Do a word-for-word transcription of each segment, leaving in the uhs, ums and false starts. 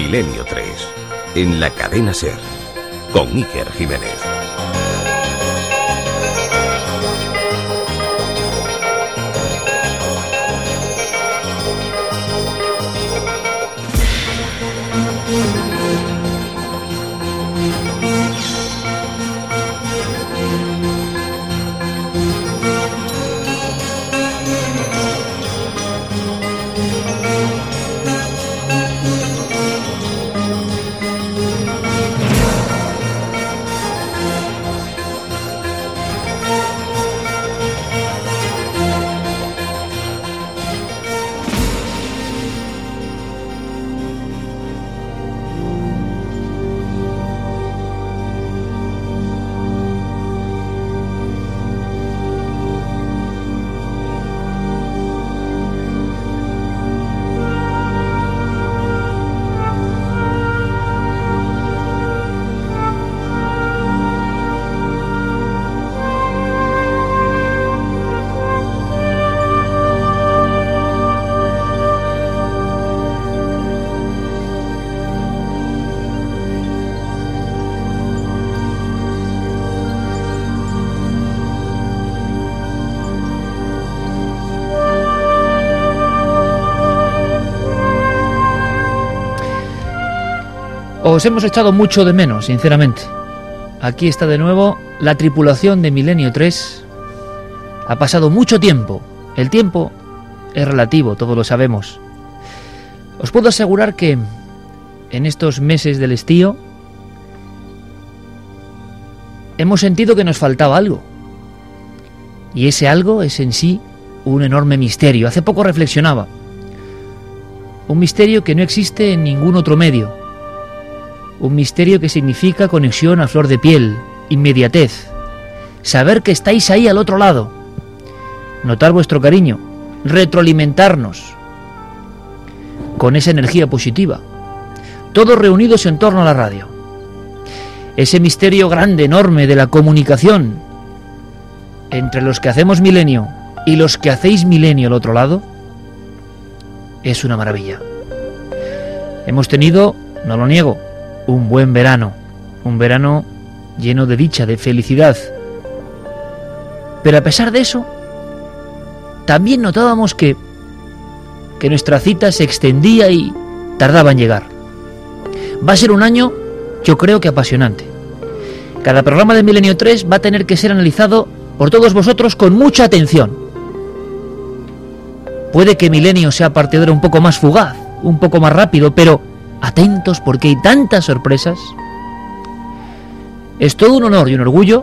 Milenio tres, en la cadena SER, con Iker Jiménez. Os hemos echado mucho de menos, sinceramente. Aquí está de nuevo la tripulación de Milenio tres. Ha pasado mucho tiempo. El tiempo es relativo, todos lo sabemos. Os puedo asegurar que en estos meses del estío hemos sentido que nos faltaba algo. Y ese algo es en sí un enorme misterio. Hace poco reflexionaba. Un misterio que no existe en ningún otro medio. Un misterio que significa conexión a flor de piel, inmediatez, saber que estáis ahí al otro lado, notar vuestro cariño, retroalimentarnos con esa energía positiva, todos reunidos en torno a la radio. Ese misterio grande, enorme de la comunicación entre los que hacemos Milenio y los que hacéis Milenio al otro lado es una maravilla. Hemos tenido, no lo niego, un buen verano, un verano lleno de dicha, de felicidad. Pero a pesar de eso, también notábamos que, que nuestra cita se extendía y tardaba en llegar. Va a ser un año, yo creo que apasionante. Cada programa de Milenio tres va a tener que ser analizado por todos vosotros con mucha atención. Puede que Milenio sea partidero un poco más fugaz, un poco más rápido, pero atentos porque hay tantas sorpresas. Es todo un honor y un orgullo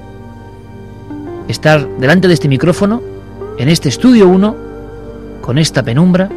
estar delante de este micrófono, en este estudio uno, con esta penumbra,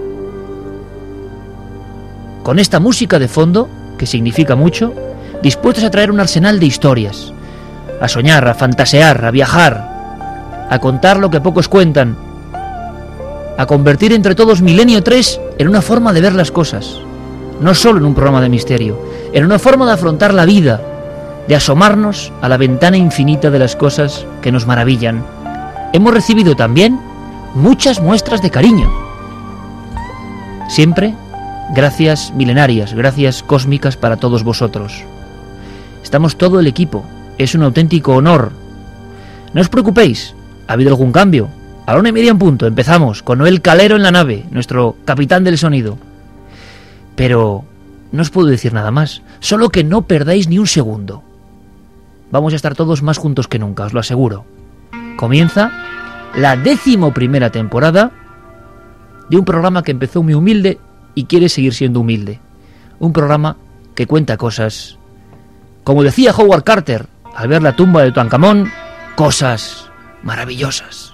con esta música de fondo, que significa mucho, dispuestos a traer un arsenal de historias, a soñar, a fantasear, a viajar, a contar lo que pocos cuentan, a convertir entre todos Milenio tres en una forma de ver las cosas. No solo en un programa de misterio, en una forma de afrontar la vida, de asomarnos a la ventana infinita de las cosas que nos maravillan. Hemos recibido también muchas muestras de cariño. Siempre gracias milenarias, gracias cósmicas para todos vosotros. Estamos todo el equipo, es un auténtico honor. No os preocupéis, ha habido algún cambio. A la una y media en punto empezamos con Noel Calero en la nave, nuestro capitán del sonido. Pero no os puedo decir nada más, solo que no perdáis ni un segundo. Vamos a estar todos más juntos que nunca, os lo aseguro. Comienza la décimo primera temporada de un programa que empezó muy humilde y quiere seguir siendo humilde. Un programa que cuenta cosas, como decía Howard Carter al ver la tumba de Tutankamón, cosas maravillosas.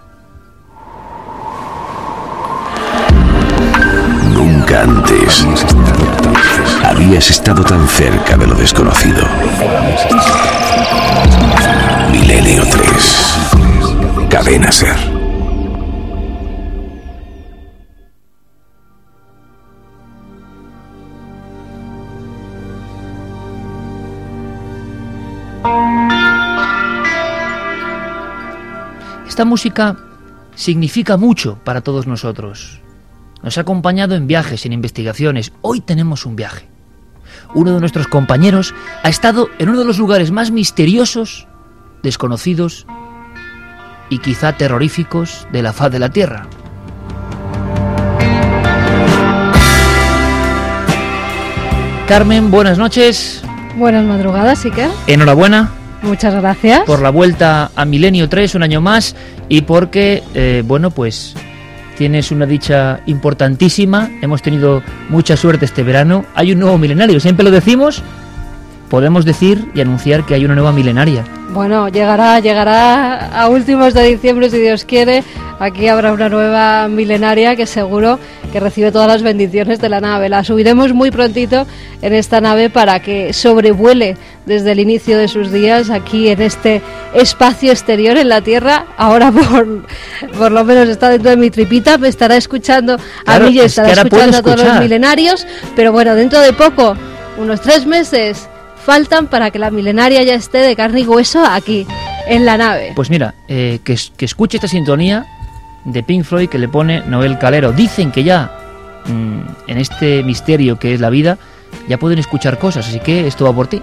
Nunca antes habías estado tan cerca de lo desconocido. Milenio tres, Cadena SER. Esta música significa mucho para todos nosotros. Nos ha acompañado en viajes, en investigaciones. Hoy tenemos un viaje. uno de nuestros compañeros, ha estado en uno de los lugares más misteriosos, desconocidos y quizá terroríficos de la faz de la Tierra. Carmen, buenas noches. Buenas madrugadas, Iker. Enhorabuena. Muchas gracias. Por la vuelta a Milenio tres, un año más, y porque, eh, bueno, pues tienes una dicha importantísima. Hemos tenido mucha suerte este verano. Hay un nuevo milenario, siempre lo decimos. Podemos decir y anunciar que hay una nueva milenaria. Bueno, llegará, llegará a últimos de diciembre, si Dios quiere. Aquí habrá una nueva milenaria que seguro que recibe todas las bendiciones de la nave. La subiremos muy prontito en esta nave para que sobrevuele desde el inicio de sus días aquí en este espacio exterior en la Tierra. Ahora por, por lo menos está dentro de mi tripita, me estará escuchando claro, a mí y estará escuchando a todos escuchar. los milenarios. Pero bueno, dentro de poco, unos tres meses faltan para que la milenaria ya esté de carne y hueso aquí, en la nave. Pues mira, eh, que, que escuche esta sintonía de Pink Floyd que le pone Noel Calero. Dicen que ya mmm, en este misterio que es la vida ya pueden escuchar cosas, así que esto va por ti.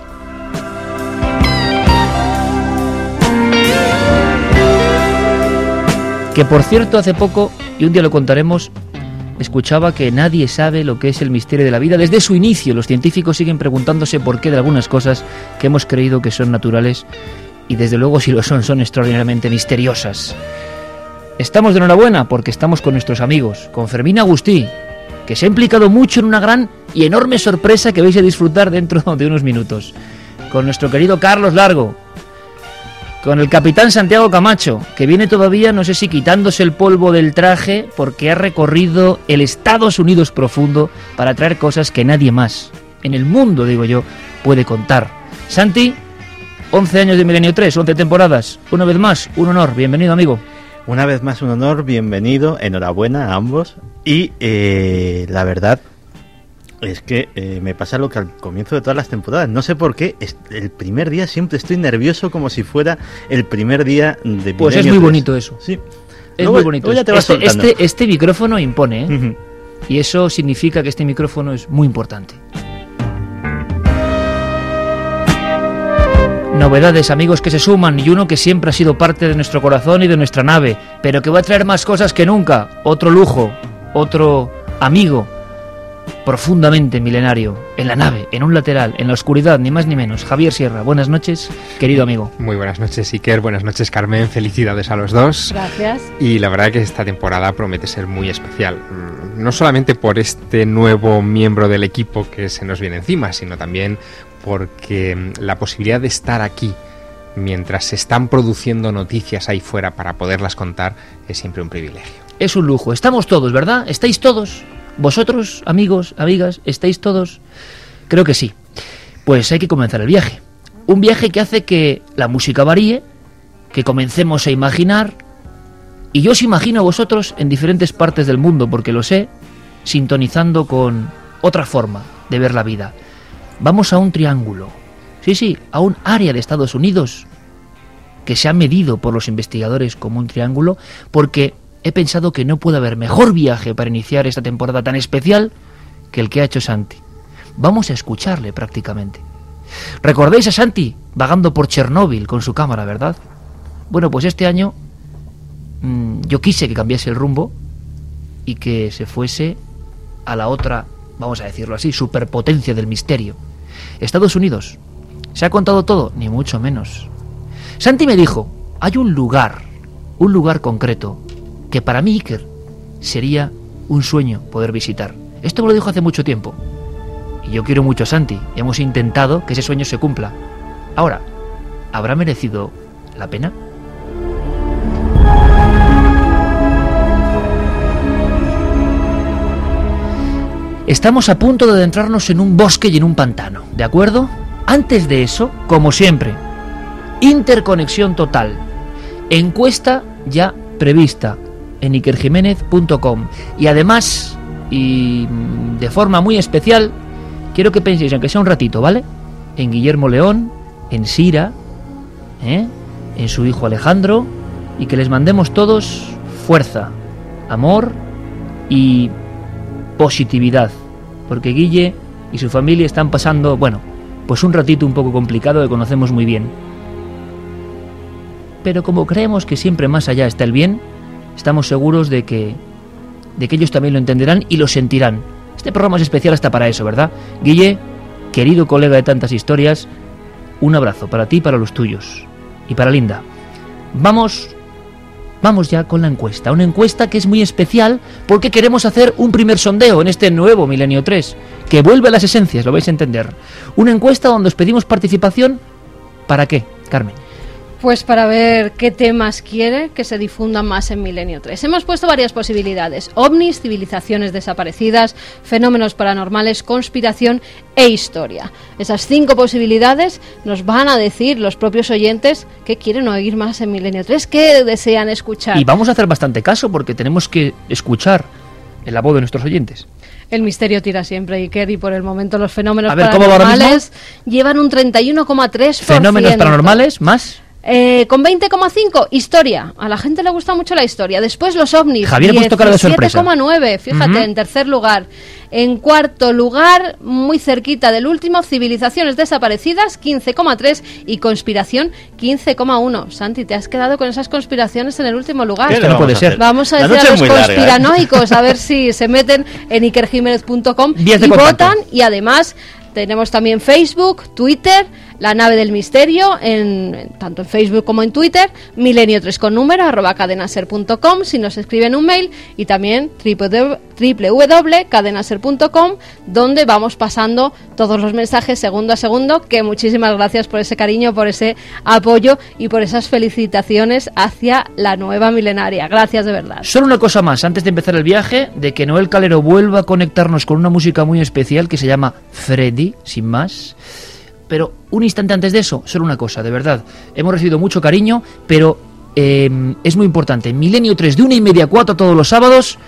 Que por cierto, hace poco, y un día lo contaremos, escuchaba que nadie sabe lo que es el misterio de la vida. Desde su inicio los científicos siguen preguntándose por qué de algunas cosas que hemos creído que son naturales, y desde luego si lo son, son extraordinariamente misteriosas. Estamos de enhorabuena porque estamos con nuestros amigos, con Fermín Agustí, que se ha implicado mucho en una gran y enorme sorpresa que vais a disfrutar dentro de unos minutos. Con nuestro querido Carlos Largo, con el capitán Santiago Camacho, que viene todavía, no sé si quitándose el polvo del traje, porque ha recorrido el Estados Unidos profundo para traer cosas que nadie más, en el mundo, digo yo, puede contar. Santi, once años de Milenio tres, once temporadas, una vez más, un honor, bienvenido amigo. Una vez más un honor, bienvenido, enhorabuena a ambos. Y eh, la verdad es que eh, me pasa lo que al comienzo de todas las temporadas. No sé por qué, es, el primer día siempre estoy nervioso como si fuera el primer día de Milenio Pues es muy tres. bonito eso. Sí. Es luego, muy bonito. Ya te vas este, este, este micrófono impone, ¿eh? Uh-huh. Y eso significa que este micrófono es muy importante. Novedades, amigos que se suman, y uno que siempre ha sido parte de nuestro corazón y de nuestra nave, pero que va a traer más cosas que nunca. Otro lujo, otro amigo profundamente milenario, en la nave, en un lateral, en la oscuridad, ni más ni menos. Javier Sierra, buenas noches, querido amigo. Muy buenas noches, Iker, buenas noches, Carmen, felicidades a los dos. Gracias. Y la verdad que esta temporada promete ser muy especial, no solamente por este nuevo miembro del equipo que se nos viene encima, sino también porque la posibilidad de estar aquí mientras se están produciendo noticias ahí fuera para poderlas contar es siempre un privilegio. Es un lujo, estamos todos, ¿verdad? ¿Estáis todos? ¿Vosotros, amigos, amigas, estáis todos? Creo que sí. Pues hay que comenzar el viaje. Un viaje que hace que la música varíe, que comencemos a imaginar, y yo os imagino a vosotros en diferentes partes del mundo, porque lo sé, sintonizando con otra forma de ver la vida. Vamos a un triángulo, sí, sí, a un área de Estados Unidos que se ha medido por los investigadores como un triángulo, porque he pensado que no puede haber mejor viaje para iniciar esta temporada tan especial que el que ha hecho Santi. Vamos a escucharle prácticamente. ¿Recordáis a Santi vagando por Chernóbil con su cámara, verdad? Bueno, pues este año mmm, yo quise que cambiase el rumbo y que se fuese a la otra, vamos a decirlo así, superpotencia del misterio. Estados Unidos. ¿Se ha contado todo? Ni mucho menos. Santi me dijo, hay un lugar, un lugar concreto, que para mí, Iker, sería un sueño poder visitar. Esto me lo dijo hace mucho tiempo. Y yo quiero mucho a Santi. Hemos intentado que ese sueño se cumpla. Ahora, ¿habrá merecido la pena? Estamos a punto de adentrarnos en un bosque y en un pantano, ¿de acuerdo? Antes de eso, como siempre, interconexión total. Encuesta ya prevista en iker jiménez punto com. Y además, y de forma muy especial, quiero que penséis, aunque sea un ratito, ¿vale? En Guillermo León, en Sira, ¿eh? en su hijo Alejandro, y que les mandemos todos fuerza, amor y positividad, porque Guille y su familia están pasando, bueno, pues un ratito un poco complicado que conocemos muy bien. Pero como creemos que siempre más allá está el bien, estamos seguros de que, de que ellos también lo entenderán y lo sentirán. Este programa es especial hasta para eso, ¿verdad? Guille, querido colega de tantas historias, un abrazo para ti y para los tuyos. Y para Linda. Vamos, vamos ya con la encuesta. Una encuesta que es muy especial porque queremos hacer un primer sondeo en este nuevo Milenio tres, que vuelve a las esencias, lo vais a entender. Una encuesta donde os pedimos participación. ¿Para qué, Carmen? Pues para ver qué temas quiere que se difundan más en Milenio tres. Hemos puesto varias posibilidades: ovnis, civilizaciones desaparecidas, fenómenos paranormales, conspiración e historia. Esas cinco posibilidades nos van a decir los propios oyentes qué quieren oír más en Milenio tres, qué desean escuchar. Y vamos a hacer bastante caso porque tenemos que escuchar la voz de nuestros oyentes. El misterio tira siempre, Iker, y por el momento los fenómenos a ver, ¿cómo va ahora paranormales mismo? Llevan un treinta y uno coma tres por ciento. Fenómenos paranormales, más... Eh, con veinte coma cinco, historia. A la gente le gusta mucho la historia. Después los ovnis. Javier ha puesto cara de sorpresa. diecisiete coma nueve, fíjate, uh-huh. En tercer lugar. En cuarto lugar, muy cerquita del último, civilizaciones desaparecidas, quince coma tres, y conspiración, quince coma uno. Santi, te has quedado con esas conspiraciones en el último lugar. Esto no puede ser. Vamos a decir a los conspiranoicos, larga, ¿eh? A ver si se meten en iker jiménez punto com y votan. Y además tenemos también Facebook, Twitter, La Nave del Misterio, en, tanto en Facebook como en Twitter, Milenio tres con número, arroba cadenaser punto com, si nos escriben un mail, y también doble u doble u doble u punto cadenaser punto com, donde vamos pasando todos los mensajes segundo a segundo, que muchísimas gracias por ese cariño, por ese apoyo y por esas felicitaciones hacia la nueva milenaria. Gracias de verdad. Solo una cosa más, antes de empezar el viaje, de que Noel Calero vuelva a conectarnos con una música muy especial que se llama Freddy, sin más. Pero un instante antes de eso, solo una cosa, de verdad. Hemos recibido mucho cariño, pero eh, es muy importante. Milenio tres de una y media a cuatro todos los sábados.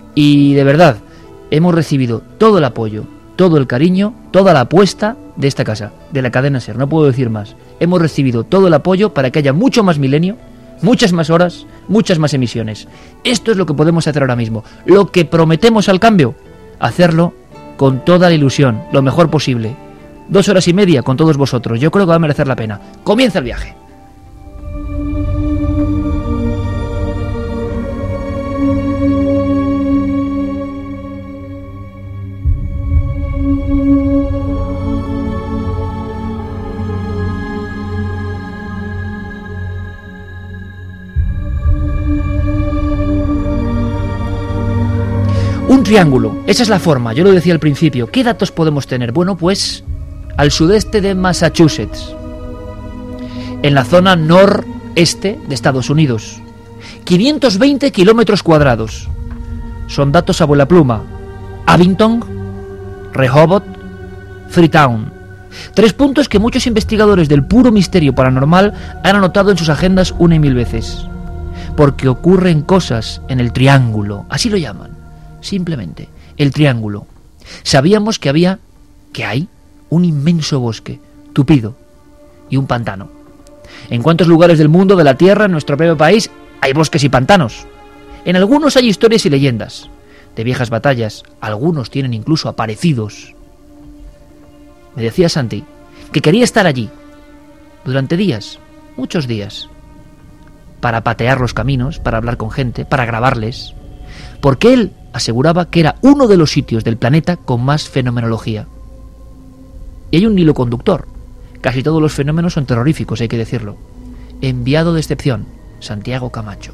Y de verdad, hemos recibido todo el apoyo, todo el cariño, toda la apuesta de esta casa, de la cadena SER. No puedo decir más. Hemos recibido todo el apoyo para que haya mucho más Milenio, muchas más horas, muchas más emisiones. Esto es lo que podemos hacer ahora mismo. Lo que prometemos al cambio, hacerlo con toda la ilusión, lo mejor posible. Dos horas y media con todos vosotros. Yo creo que va a merecer la pena. Comienza el viaje. Un triángulo, esa es la forma, yo lo decía al principio. ¿Qué datos podemos tener? Bueno, pues al sudeste de Massachusetts, en la zona noreste de Estados Unidos. quinientos veinte kilómetros cuadrados. Son datos a vuela pluma. Abington, Rehoboth, Freetown. Tres puntos que muchos investigadores del puro misterio paranormal han anotado en sus agendas una y mil veces. Porque ocurren cosas en el triángulo, así lo llaman. Simplemente, el triángulo. Sabíamos que había, que hay, un inmenso bosque, tupido, y un pantano. ¿En cuántos lugares del mundo, de la Tierra, en nuestro propio país, hay bosques y pantanos? En algunos hay historias y leyendas, de viejas batallas, algunos tienen incluso aparecidos. Me decía Santi, que quería estar allí, durante días, muchos días, para patear los caminos, para hablar con gente, para grabarles, porque él aseguraba que era uno de los sitios del planeta con más fenomenología. Y hay un hilo conductor. Casi todos los fenómenos son terroríficos, hay que decirlo. Enviado de excepción, Santiago Camacho.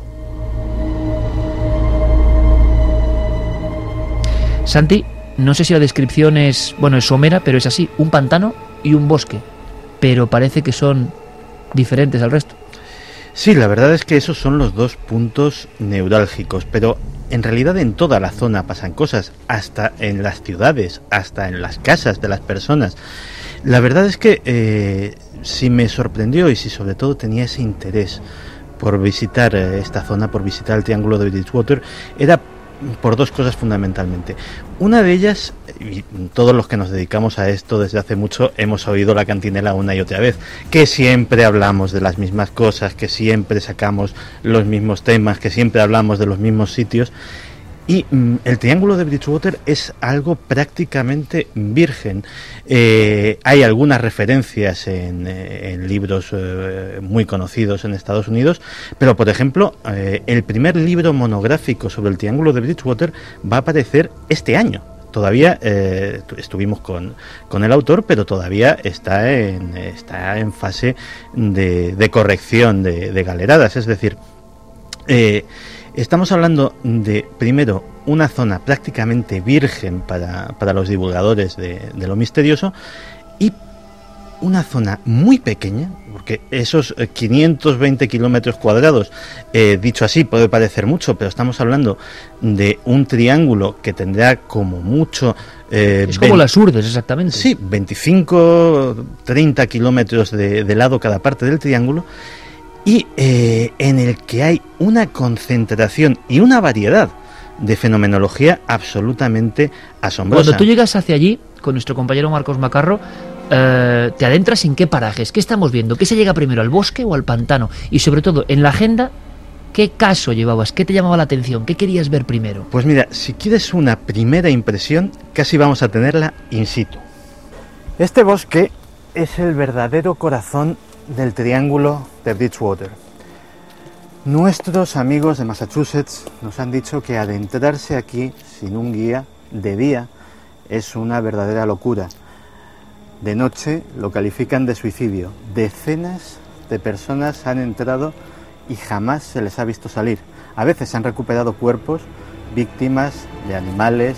Santi, no sé si la descripción es, bueno, es somera, pero es así, un pantano y un bosque. Pero parece que son diferentes al resto. Sí, la verdad es que esos son los dos puntos neurálgicos, pero en realidad en toda la zona pasan cosas, hasta en las ciudades, hasta en las casas de las personas. La verdad es que eh, si me sorprendió y si sobre todo tenía ese interés por visitar eh, esta zona, por visitar el Triángulo de Bridgewater, era por dos cosas fundamentalmente. Una de ellas, y todos los que nos dedicamos a esto desde hace mucho hemos oído la cantinela una y otra vez, que siempre hablamos de las mismas cosas, que siempre sacamos los mismos temas, que siempre hablamos de los mismos sitios, Y mm, el Triángulo de Bridgewater es algo prácticamente virgen. Eh, hay algunas referencias en, en libros eh, muy conocidos en Estados Unidos, pero por ejemplo, eh, el primer libro monográfico sobre el Triángulo de Bridgewater va a aparecer este año. Todavía eh, estuvimos con, con el autor, pero todavía está en, está en fase de, de corrección de, de galeradas. Es decir, eh, estamos hablando de, primero, una zona prácticamente virgen para, para los divulgadores de, de lo misterioso, y una zona muy pequeña, porque esos quinientos veinte kilómetros cuadrados, eh, dicho así, puede parecer mucho, pero estamos hablando de un triángulo que tendrá como mucho... Eh, es como las Urdes, exactamente. Sí, veinticinco, treinta kilómetros de, de lado cada parte del triángulo, y eh, en el que hay una concentración y una variedad de fenomenología absolutamente asombrosa. Cuando tú llegas hacia allí, con nuestro compañero Marcos Macarro, eh, te adentras en qué parajes, qué estamos viendo, qué se llega primero, al bosque o al pantano, y sobre todo, en la agenda, ¿qué caso llevabas? ¿Qué te llamaba la atención? ¿Qué querías ver primero? Pues mira, si quieres una primera impresión, casi vamos a tenerla in situ. Este bosque es el verdadero corazón del Triángulo de Bridgewater. Nuestros amigos de Massachusetts nos han dicho que adentrarse aquí sin un guía de día es una verdadera locura. De noche lo califican de suicidio. Decenas de personas han entrado y jamás se les ha visto salir. A veces se han recuperado cuerpos víctimas de animales,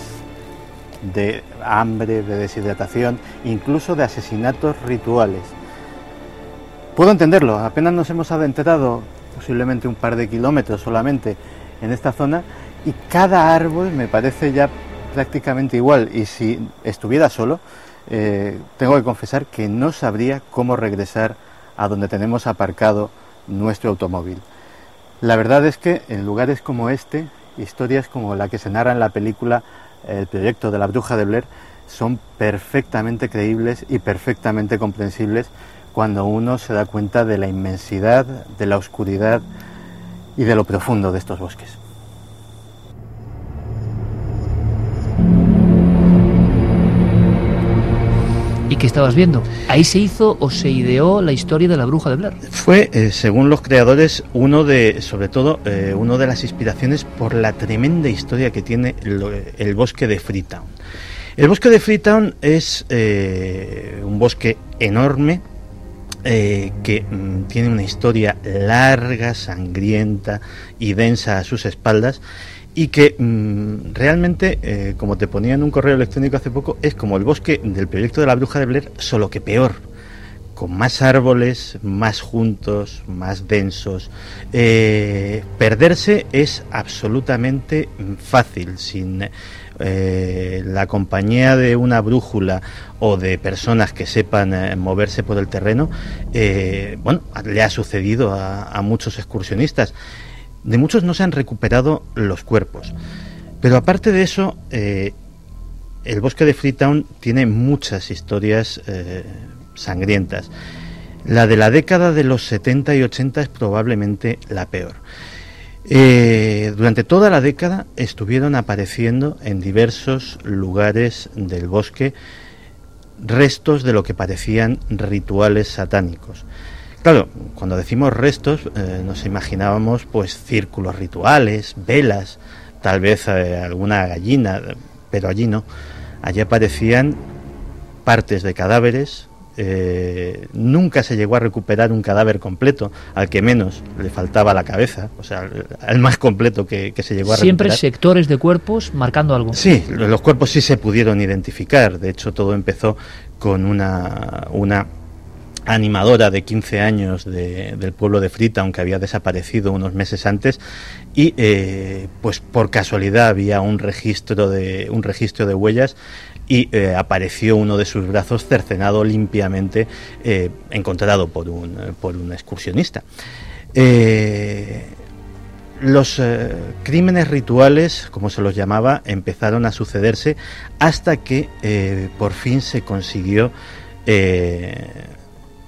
de hambre, de deshidratación, incluso de asesinatos rituales. Puedo entenderlo, apenas nos hemos adentrado posiblemente un par de kilómetros solamente en esta zona, y cada árbol me parece ya prácticamente igual, y si estuviera solo, eh, tengo que confesar que no sabría cómo regresar a donde tenemos aparcado nuestro automóvil. La verdad es que en lugares como este, historias como la que se narra en la película El proyecto de la bruja de Blair son perfectamente creíbles y perfectamente comprensibles cuando uno se da cuenta de la inmensidad, de la oscuridad y de lo profundo de estos bosques. ¿Y qué estabas viendo? Ahí se hizo o se ideó la historia de la bruja de Blair. Fue, eh, según los creadores, uno de, sobre todo, eh, uno de las inspiraciones por la tremenda historia que tiene el, el bosque de Freetown. El bosque de Freetown es eh, un bosque enorme, Eh, que mm, tiene una historia larga, sangrienta y densa a sus espaldas, y que mm, realmente, eh, como te ponía en un correo electrónico hace poco, es como el bosque del proyecto de la bruja de Blair, solo que peor, con más árboles, más juntos, más densos. Eh, perderse es absolutamente fácil, sin eh, la compañía de una brújula o de personas que sepan eh, moverse por el terreno. Eh, bueno, le ha sucedido a, a muchos excursionistas. De muchos no se han recuperado los cuerpos, pero aparte de eso, eh, el bosque de Freetown tiene muchas historias eh, sangrientas. La de la década de los setenta y ochenta es probablemente la peor. Eh, durante toda la década estuvieron apareciendo en diversos lugares del bosque restos de lo que parecían rituales satánicos. Claro, cuando decimos restos, eh, nos imaginábamos pues círculos rituales, velas, tal vez eh, alguna gallina, pero allí no. Allí aparecían partes de cadáveres. Eh, nunca se llegó a recuperar un cadáver completo, al que menos le faltaba la cabeza, o sea, al más completo que, que se llegó a Siempre recuperar. Siempre sectores de cuerpos marcando algo. Sí, los cuerpos sí se pudieron identificar. De hecho, todo empezó con una, una animadora de quince años de, del pueblo de Freetown, que había desaparecido unos meses antes, y eh, pues por casualidad había un registro de un registro de huellas, y eh, apareció uno de sus brazos cercenado limpiamente, eh, encontrado por un, por un excursionista. Eh, los eh, crímenes rituales, como se los llamaba, empezaron a sucederse hasta que eh, por fin se consiguió eh,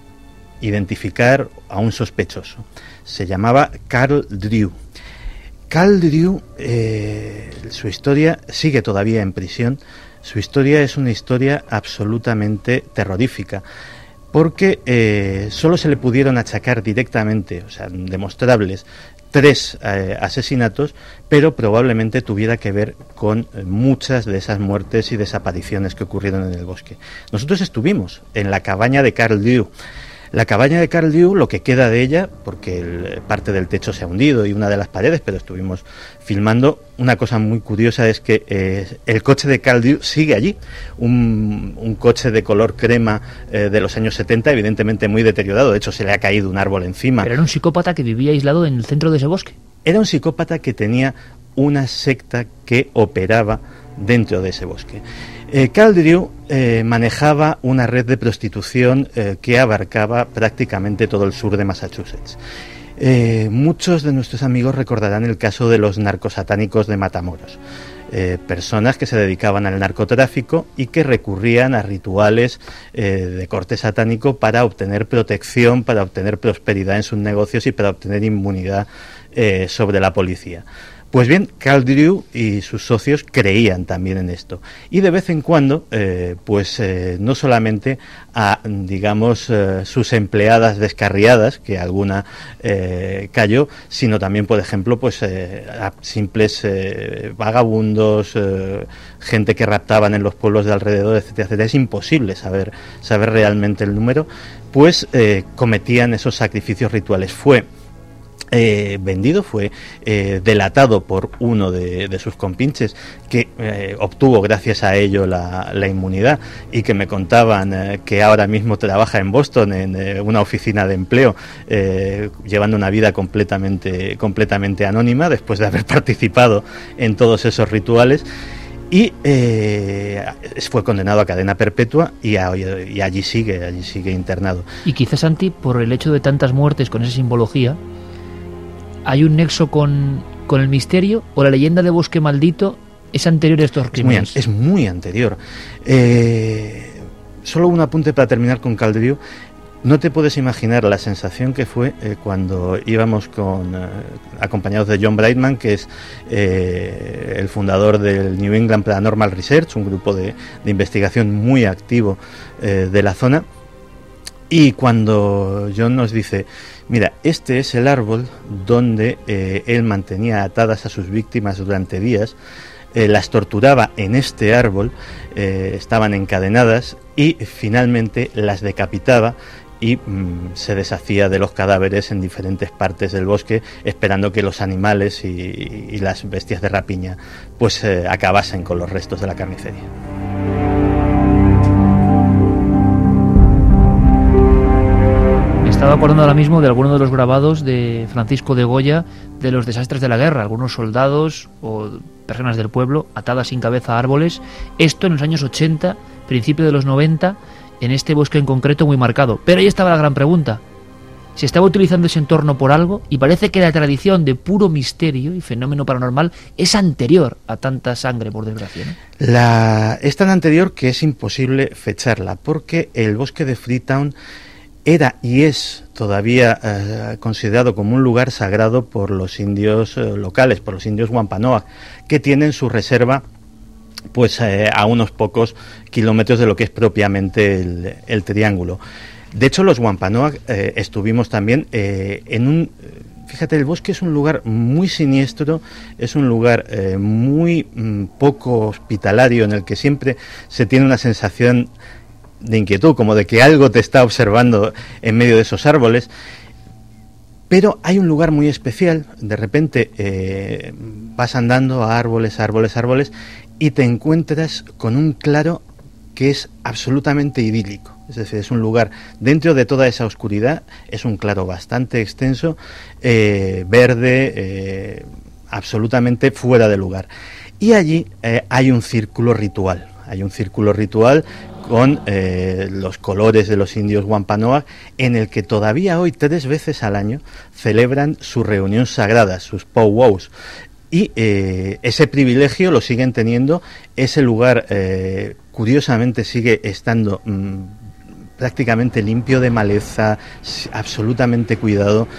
identificar a un sospechoso. Se llamaba Carl Drew. Karl Drew, eh, su historia sigue todavía en prisión. Su historia es una historia absolutamente terrorífica, porque eh, solo se le pudieron achacar directamente, o sea, demostrables, tres eh, asesinatos, pero probablemente tuviera que ver con eh, muchas de esas muertes y desapariciones que ocurrieron en el bosque. Nosotros estuvimos en la cabaña de Karl Drew. La cabaña de Karl Drew, lo que queda de ella, porque el, parte del techo se ha hundido y una de las paredes, pero estuvimos filmando. Una cosa muy curiosa es que eh, el coche de Karl Drew sigue allí, un, un coche de color crema eh, de los años setenta, evidentemente muy deteriorado, de hecho se le ha caído un árbol encima. Pero era un psicópata que vivía aislado en el centro de ese bosque. Era un psicópata que tenía una secta que operaba dentro de ese bosque. Eh, Karl Drew eh, manejaba una red de prostitución eh, que abarcaba prácticamente todo el sur de Massachusetts. Eh, muchos de nuestros amigos recordarán el caso de los narcosatánicos de Matamoros, eh, personas que se dedicaban al narcotráfico y que recurrían a rituales eh, de corte satánico para obtener protección, para obtener prosperidad en sus negocios y para obtener inmunidad eh, sobre la policía. Pues bien, Karl Drew y sus socios creían también en esto. Y de vez en cuando, eh, pues eh, no solamente a, digamos, eh, sus empleadas descarriadas, que alguna eh, cayó, sino también, por ejemplo, pues eh, a simples eh, vagabundos, eh, gente que raptaban en los pueblos de alrededor, etcétera, etcétera. Es imposible saber, saber realmente el número, pues eh, cometían esos sacrificios rituales. Fue Eh, vendido, fue eh, delatado por uno de, de sus compinches, que eh, obtuvo gracias a ello la, la inmunidad, y que me contaban eh, que ahora mismo trabaja en Boston en eh, una oficina de empleo, eh, llevando una vida completamente, completamente anónima después de haber participado en todos esos rituales. Y eh, fue condenado a cadena perpetua y, a, y allí sigue, allí sigue internado. Y quizás, Santi, por el hecho de tantas muertes con esa simbología, ¿hay un nexo con, con el misterio, o la leyenda de Bosque Maldito es anterior a estos crímenes? Es muy, es muy anterior. Eh, solo un apunte para terminar con Karl Drew. No te puedes imaginar la sensación que fue eh, cuando íbamos con eh, acompañados de John Brightman, que es eh, el fundador del New England Paranormal Research, un grupo de, de investigación muy activo eh, de la zona. Y cuando John nos dice: mira, este es el árbol donde eh, él mantenía atadas a sus víctimas durante días, eh, las torturaba en este árbol, eh, estaban encadenadas, y finalmente las decapitaba y mmm, se deshacía de los cadáveres en diferentes partes del bosque, esperando que los animales y, y las bestias de rapiña pues eh, acabasen con los restos de la carnicería. Estaba acordando ahora mismo de algunos de los grabados de Francisco de Goya de los desastres de la guerra, algunos soldados o personas del pueblo atadas sin cabeza a árboles, esto en los años ochenta, principio de los noventa, en este bosque en concreto muy marcado. Pero ahí estaba la gran pregunta: ¿se estaba utilizando ese entorno por algo? Y parece que la tradición de puro misterio y fenómeno paranormal es anterior a tanta sangre, por desgracia, ¿no? La, es tan anterior que es imposible fecharla, porque el bosque de Freetown era y es todavía eh, considerado como un lugar sagrado por los indios eh, locales, por los indios Wampanoag, que tienen su reserva pues eh, a unos pocos kilómetros de lo que es propiamente el, el triángulo. De hecho, los Wampanoag eh, estuvimos también eh, en un... Fíjate, el bosque es un lugar muy siniestro, es un lugar eh, muy mm, poco hospitalario, en el que siempre se tiene una sensación de inquietud, como de que algo te está observando en medio de esos árboles. Pero hay un lugar muy especial. De repente eh, vas andando a árboles, árboles, árboles, y te encuentras con un claro que es absolutamente idílico. Es decir, es un lugar, dentro de toda esa oscuridad, es un claro bastante extenso, eh, verde, eh, absolutamente fuera de lugar. Y allí eh, hay un círculo ritual, hay un círculo ritual con eh, los colores de los indios Wampanoag, en el que todavía hoy, tres veces al año, celebran su reunión sagrada, sus powwows. Y eh, ese privilegio lo siguen teniendo. Ese lugar, eh, curiosamente, sigue estando mmm, prácticamente limpio de maleza, absolutamente cuidado.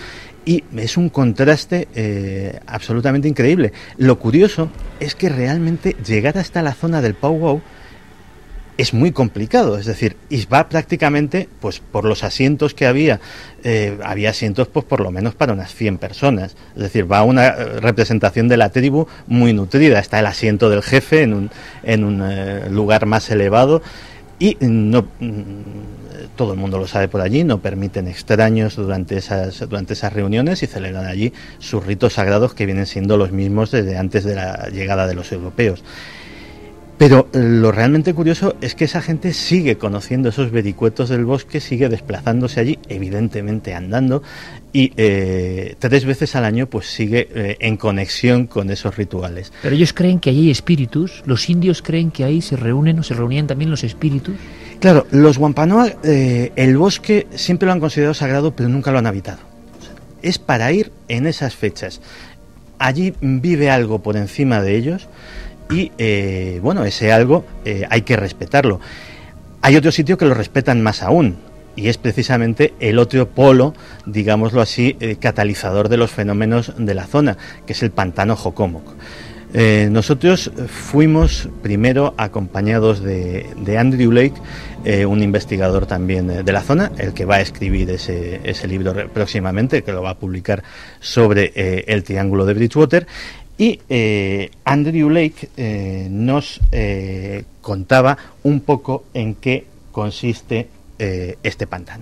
y es un contraste eh, absolutamente increíble. Lo curioso es que realmente llegar hasta la zona del Powwow es muy complicado, es decir, y va prácticamente, pues por los asientos que había, eh, había asientos pues por lo menos para unas cien personas, es decir, va una representación de la tribu muy nutrida, está el asiento del jefe en un, en un eh, lugar más elevado, y no, todo el mundo lo sabe por allí, no permiten extraños durante esas, durante esas reuniones y celebran allí sus ritos sagrados que vienen siendo los mismos desde antes de la llegada de los europeos. Pero lo realmente curioso es que esa gente sigue conociendo esos vericuetos del bosque, sigue desplazándose allí, evidentemente andando, y eh, tres veces al año pues sigue eh, en conexión con esos rituales. Pero ellos creen que allí hay espíritus, los indios creen que ahí se reúnen o se reunían también los espíritus. Claro, los Wampanoag, eh, el bosque siempre lo han considerado sagrado, pero nunca lo han habitado. O sea, es para ir en esas fechas. Allí vive algo por encima de ellos. Y eh, bueno, ese algo eh, hay que respetarlo. Hay otro sitio que lo respetan más aún, y es precisamente el otro polo, digámoslo así, eh, catalizador de los fenómenos de la zona, que es el pantano Jocomoc. Eh, nosotros fuimos primero acompañados de, de Andrew Lake, eh, un investigador también de la zona, el que va a escribir ese, ese libro próximamente, que lo va a publicar sobre eh, el Triángulo de Bridgewater. Y eh, Andrew Lake eh, nos eh, contaba un poco en qué consiste eh, este pantano.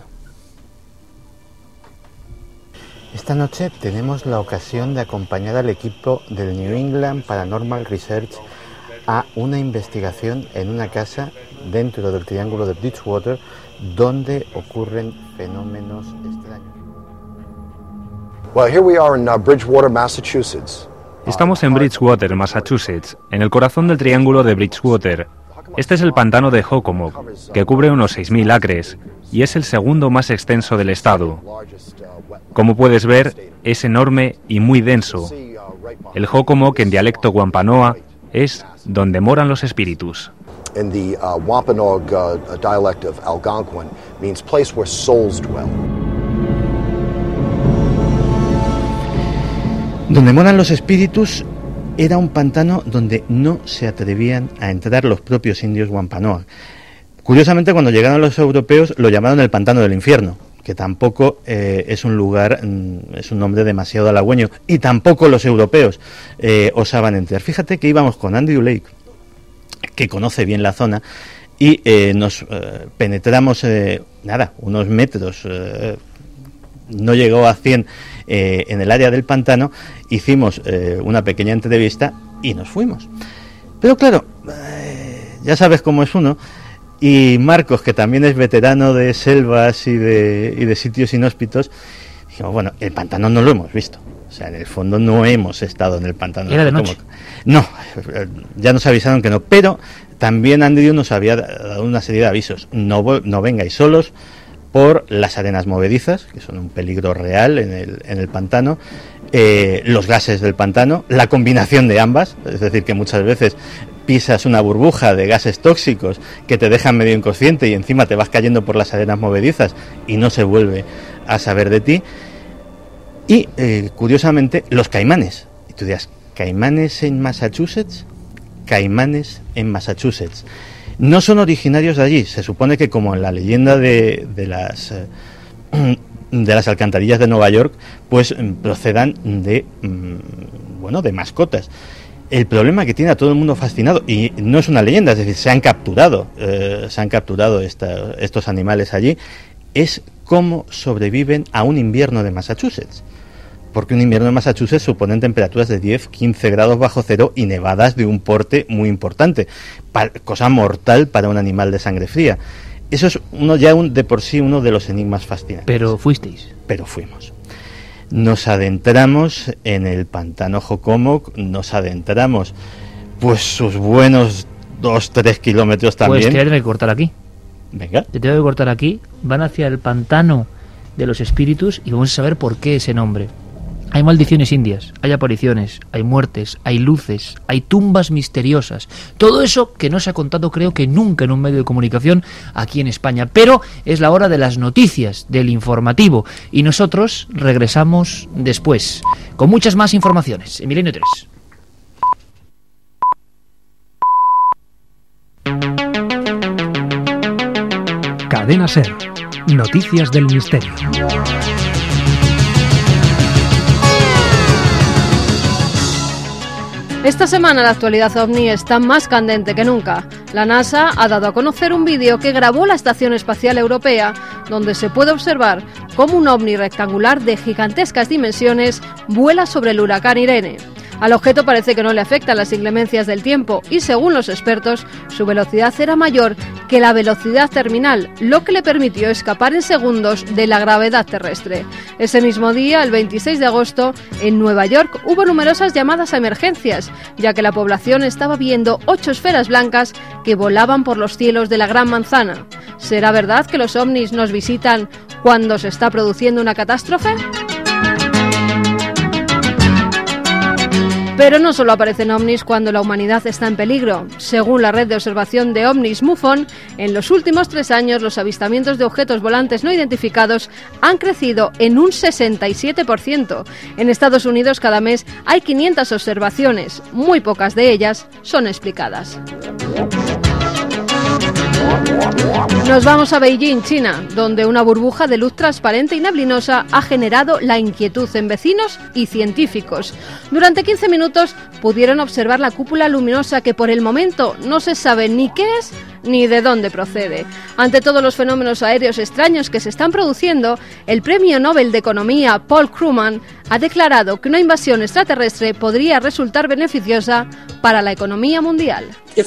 Esta noche tenemos la ocasión de acompañar al equipo del New England Paranormal Research a una investigación en una casa dentro del Triángulo de Bridgewater donde ocurren fenómenos extraños. Well, here we are in uh, Bridgewater, Massachusetts. Estamos en Bridgewater, Massachusetts, en el corazón del Triángulo de Bridgewater. Este es el pantano de Jocomoc, que cubre unos seis mil acres, y es el segundo más extenso del estado. Como puedes ver, es enorme y muy denso. El Jocomoc, en dialecto Wampanoag, es donde moran los espíritus. In the uh, Wampanoag uh, dialect of Algonquin, means place where souls dwell. Donde moran los espíritus era un pantano donde no se atrevían a entrar los propios indios Wampanoag. Curiosamente, cuando llegaron los europeos lo llamaron el pantano del infierno, que tampoco eh, es un lugar, mm, es un nombre demasiado halagüeño, y tampoco los europeos eh, osaban entrar. Fíjate que íbamos con Andrew Lake, que conoce bien la zona, y eh, nos eh, penetramos, eh, nada, unos metros, eh, no llegó a cien eh, en el área del pantano, hicimos eh, una pequeña entrevista y nos fuimos. Pero claro, eh, ya sabes cómo es uno, y Marcos, que también es veterano de selvas y de, y de sitios inhóspitos, dijimos, bueno, el pantano no lo hemos visto. O sea, en el fondo no hemos estado en el pantano. ¿Era de noche? No, ya nos avisaron que no, pero también Andrew nos había dado una serie de avisos. No, no vengáis solos por las arenas movedizas, que son un peligro real en el, en el pantano, eh, los gases del pantano, la combinación de ambas, es decir, que muchas veces pisas una burbuja de gases tóxicos que te dejan medio inconsciente y encima te vas cayendo por las arenas movedizas y no se vuelve a saber de ti. Y, eh, curiosamente, los caimanes. Y tú dirás, ¿caimanes en Massachusetts? Caimanes en Massachusetts. No son originarios de allí. Se supone que, como en la leyenda de, de las eh, de las alcantarillas de Nueva York, pues procedan de mm, bueno, de mascotas. El problema que tiene a todo el mundo fascinado, y no es una leyenda, es decir, se han capturado, eh, se han capturado esta, estos animales allí, es cómo sobreviven a un invierno de Massachusetts. Porque un invierno de Massachusetts supone temperaturas de diez, quince grados bajo cero y nevadas de un porte muy importante, pa- cosa mortal para un animal de sangre fría. Eso es uno ya un, de por sí uno de los enigmas fascinantes. Pero fuisteis. Pero fuimos. Nos adentramos en el pantano Jocomoc, nos adentramos pues sus buenos dos, tres kilómetros también. Pues te tengo que cortar aquí. Venga. Te tengo que cortar aquí. Van hacia el pantano de los espíritus y vamos a saber por qué ese nombre. Hay maldiciones indias, hay apariciones, hay muertes, hay luces, hay tumbas misteriosas. Todo eso que no se ha contado creo que nunca en un medio de comunicación aquí en España. Pero es la hora de las noticias, del informativo. Y nosotros regresamos después, con muchas más informaciones. En Milenio tres. Cadena SER. Noticias del misterio. Esta semana la actualidad ovni está más candente que nunca. La NASA ha dado a conocer un vídeo que grabó la Estación Espacial Europea, donde se puede observar cómo un ovni rectangular de gigantescas dimensiones vuela sobre el huracán Irene. Al objeto parece que no le afectan las inclemencias del tiempo y, según los expertos, su velocidad era mayor que la velocidad terminal, lo que le permitió escapar en segundos de la gravedad terrestre. Ese mismo día, el veintiséis de agosto, en Nueva York hubo numerosas llamadas a emergencias, ya que la población estaba viendo ocho esferas blancas que volaban por los cielos de la Gran Manzana. ¿Será verdad que los ovnis nos visitan cuando se está produciendo una catástrofe? Pero no solo aparecen ovnis cuando la humanidad está en peligro. Según la red de observación de ovnis MUFON, en los últimos tres años los avistamientos de objetos volantes no identificados han crecido en un sesenta y siete por ciento. En Estados Unidos cada mes hay quinientas observaciones, muy pocas de ellas son explicadas. Nos vamos a Beijing, China, donde una burbuja de luz transparente y neblinosa ha generado la inquietud en vecinos y científicos. Durante quince minutos pudieron observar la cúpula luminosa que por el momento no se sabe ni qué es ni de dónde procede. Ante todos los fenómenos aéreos extraños que se están produciendo, el Premio Nobel de Economía Paul Krugman ha declarado que una invasión extraterrestre podría resultar beneficiosa para la economía mundial.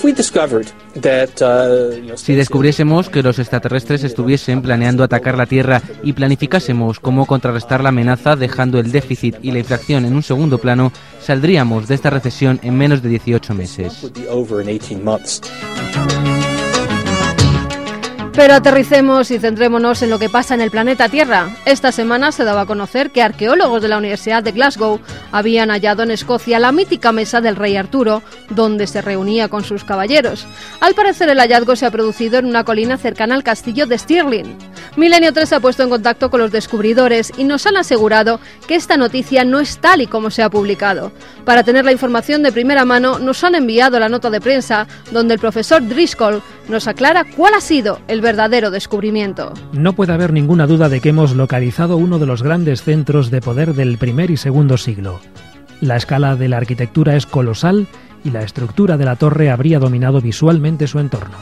Si descubriésemos que los extraterrestres estuviesen planeando atacar la Tierra y planificásemos cómo contrarrestar la amenaza dejando el déficit y la inflación en un segundo plano, saldríamos de esta recesión en menos de dieciocho meses. Pero aterricemos y centrémonos en lo que pasa en el planeta Tierra. Esta semana se daba a conocer que arqueólogos de la Universidad de Glasgow habían hallado en Escocia la mítica mesa del rey Arturo, donde se reunía con sus caballeros. Al parecer el hallazgo se ha producido en una colina cercana al castillo de Stirling. Milenio tres se ha puesto en contacto con los descubridores y nos han asegurado que esta noticia no es tal y como se ha publicado. Para tener la información de primera mano nos han enviado la nota de prensa donde el profesor Driscoll nos aclara cuál ha sido el verdadero descubrimiento. No puede haber ninguna duda de que hemos localizado uno de los grandes centros de poder del primer y segundo siglo. La escala de la arquitectura es colosal y la estructura de la torre habría dominado visualmente su entorno.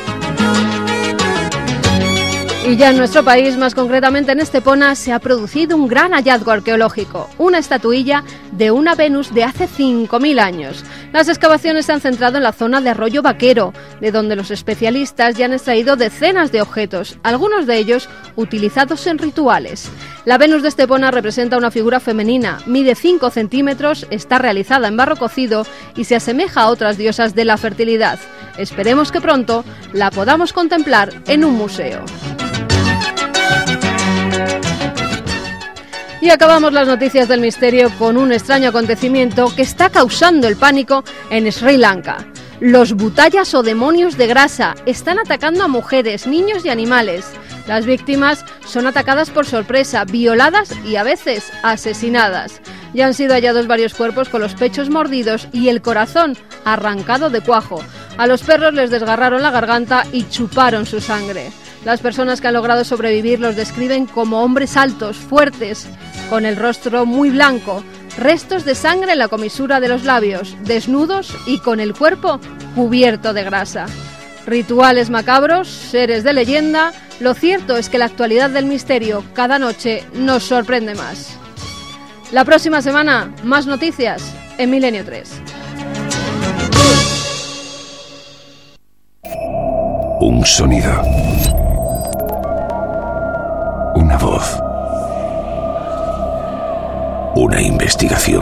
Y ya en nuestro país, más concretamente en Estepona, se ha producido un gran hallazgo arqueológico, una estatuilla de una Venus de hace cinco mil años. Las excavaciones se han centrado en la zona de Arroyo Vaquero, de donde los especialistas ya han extraído decenas de objetos, algunos de ellos utilizados en rituales. La Venus de Estepona representa una figura femenina, mide cinco centímetros, está realizada en barro cocido y se asemeja a otras diosas de la fertilidad. Esperemos que pronto la podamos contemplar en un museo. Y acabamos las noticias del misterio con un extraño acontecimiento que está causando el pánico en Sri Lanka. Los butayas o demonios de grasa están atacando a mujeres, niños y animales. Las víctimas son atacadas por sorpresa, violadas y a veces asesinadas. Ya han sido hallados varios cuerpos con los pechos mordidos y el corazón arrancado de cuajo. A los perros les desgarraron la garganta y chuparon su sangre. Las personas que han logrado sobrevivir los describen como hombres altos, fuertes, con el rostro muy blanco, restos de sangre en la comisura de los labios, desnudos y con el cuerpo cubierto de grasa. Rituales macabros, seres de leyenda, lo cierto es que la actualidad del misterio cada noche nos sorprende más. La próxima semana, más noticias en Milenio tres. Un sonido. Una voz. Una investigación.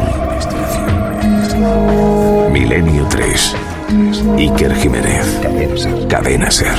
Milenio tres. Iker Jiménez. Cadena SER.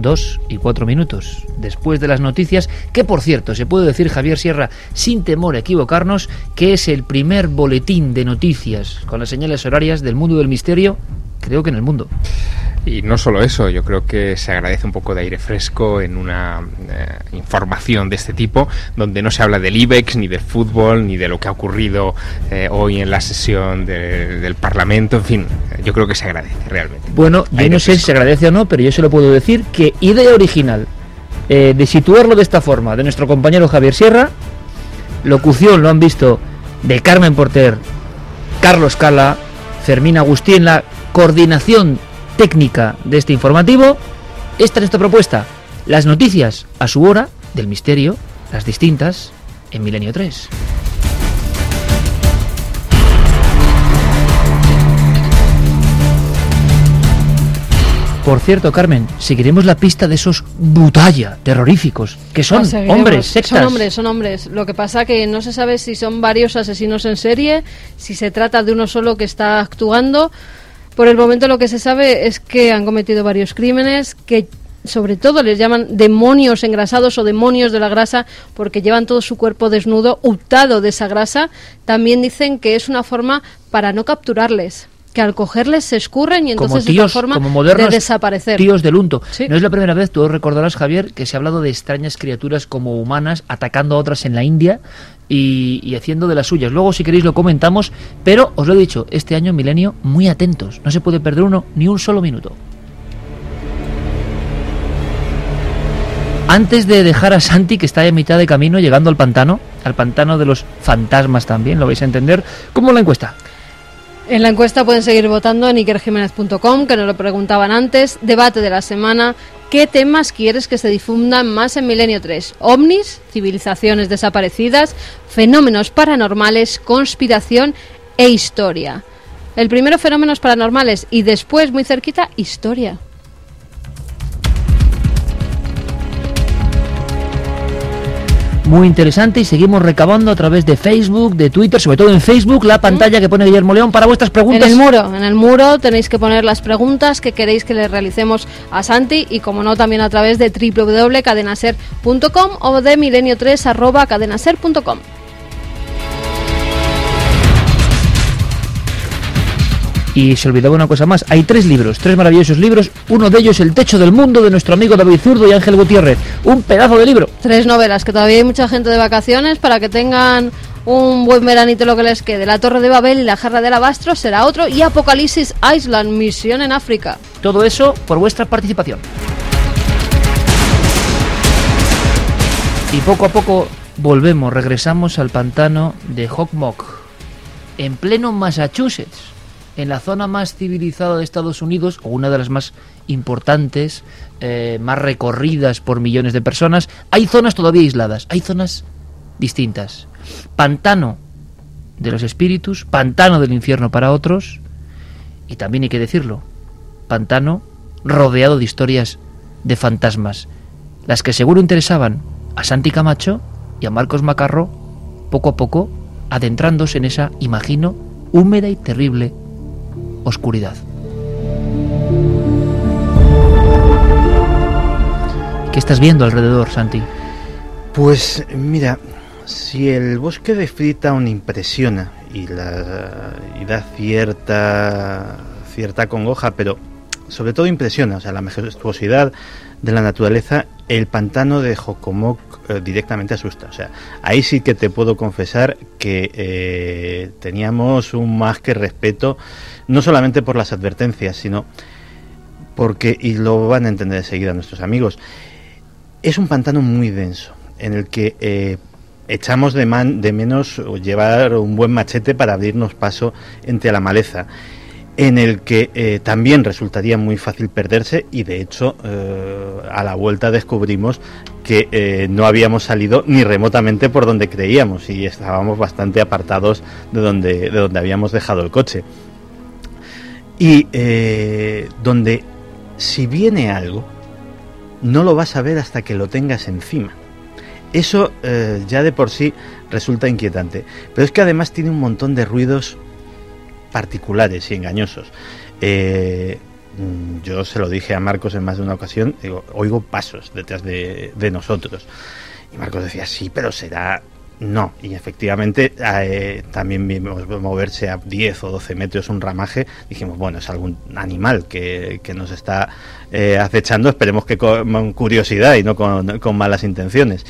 dos y cuatro minutos, después de las noticias, que por cierto, se puede decir, Javier Sierra, sin temor a equivocarnos, que es el primer boletín de noticias con las señales horarias del mundo del misterio, creo que en el mundo. Y no solo eso, yo creo que se agradece un poco de aire fresco en una eh, información de este tipo, donde no se habla del IBEX, ni del fútbol, ni de lo que ha ocurrido eh, hoy en la sesión de, del Parlamento, en fin, yo creo que se agradece realmente. Bueno, yo no sé si se agradece o no, pero yo se lo puedo decir, que idea original eh, de situarlo de esta forma, de nuestro compañero Javier Sierra, locución, lo han visto, de Carmen Porter, Carlos Cala, Fermín Agustí en la coordinación técnica de este informativo. Esta es nuestra propuesta: las noticias a su hora del misterio, las distintas, en Milenio tres. Por cierto, Carmen, seguiremos la pista de esos Butaya terroríficos, que son hombres, sectas. Son hombres, son hombres. Lo que pasa que no se sabe si son varios asesinos en serie, si se trata de uno solo que está actuando. Por el momento lo que se sabe es que han cometido varios crímenes, que sobre todo les llaman demonios engrasados o demonios de la grasa, porque llevan todo su cuerpo desnudo, untado de esa grasa. También dicen que es una forma para no capturarles, que al cogerles se escurren y entonces tíos, es una forma como modernos de desaparecer. Tíos del unto. Sí. No es la primera vez, tú recordarás, Javier, que se ha hablado de extrañas criaturas como humanas atacando a otras en la India y, y haciendo de las suyas. Luego, si queréis, lo comentamos, pero os lo he dicho, este año Milenio, muy atentos. No se puede perder uno ni un solo minuto. Antes de dejar a Santi, que está en mitad de camino, llegando al pantano, al pantano de los fantasmas también, lo vais a entender, ¿cómo la encuesta? En la encuesta pueden seguir votando en iker jiménez punto com, que nos lo preguntaban antes. Debate de la semana: ¿qué temas quieres que se difundan más en Milenio tres? ¿Ovnis, civilizaciones desaparecidas, fenómenos paranormales, conspiración e historia? El primero, fenómenos paranormales, y después, muy cerquita, historia. Muy interesante, y seguimos recabando a través de Facebook, de Twitter, sobre todo en Facebook, la pantalla que pone Guillermo León para vuestras preguntas. En el muro, en el muro tenéis que poner las preguntas que queréis que le realicemos a Santi, y como no, también a través de doble u doble u doble u punto cadenaser punto com o de milenio tres arroba cadenaser punto com. Y se olvidaba una cosa más, hay tres libros, tres maravillosos libros, uno de ellos El techo del mundo, de nuestro amigo David Zurdo y Ángel Gutiérrez, un pedazo de libro. Tres novelas, que todavía hay mucha gente de vacaciones, para que tengan un buen veranito lo que les quede. La Torre de Babel y la Jarra del Alabastro será otro, y Apocalipsis Island, misión en África. Todo eso por vuestra participación. Y poco a poco volvemos, regresamos al pantano de Hockomock, en pleno Massachusetts, en la zona más civilizada de Estados Unidos, o una de las más importantes, eh, más recorridas por millones de personas. Hay zonas todavía aisladas, hay zonas distintas. Pantano de los espíritus, pantano del infierno para otros, y también hay que decirlo, pantano rodeado de historias de fantasmas, las que seguro interesaban a Santi Camacho y a Marcos Macarro, poco a poco adentrándose en esa, imagino, húmeda y terrible oscuridad. ¿Qué estás viendo alrededor, Santi? Pues mira, si el bosque de Freetown impresiona y, la, y da cierta cierta congoja, pero sobre todo impresiona, o sea, la majestuosidad de la naturaleza, el pantano de Hockomock eh, directamente asusta. O sea, ahí sí que te puedo confesar que eh, teníamos un más que respeto, no solamente por las advertencias, sino porque, y lo van a entender enseguida nuestros amigos, es un pantano muy denso, en el que eh, echamos de, man, de menos llevar un buen machete para abrirnos paso entre la maleza, en el que eh, también resultaría muy fácil perderse, y de hecho eh, a la vuelta descubrimos que eh, no habíamos salido ni remotamente por donde creíamos, y estábamos bastante apartados de donde, de donde habíamos dejado el coche, y eh, donde si viene algo no lo vas a ver hasta que lo tengas encima. Eso eh, ya de por sí resulta inquietante, pero es que además tiene un montón de ruidos particulares y engañosos. Eh, yo se lo dije a Marcos en más de una ocasión, digo, oigo pasos detrás de, de nosotros. Y Marcos decía, sí, pero será... No, y efectivamente eh, también vimos moverse a diez o doce metros un ramaje. Dijimos, bueno, es algún animal que, que nos está eh, acechando, esperemos que con curiosidad y no con, con malas intenciones.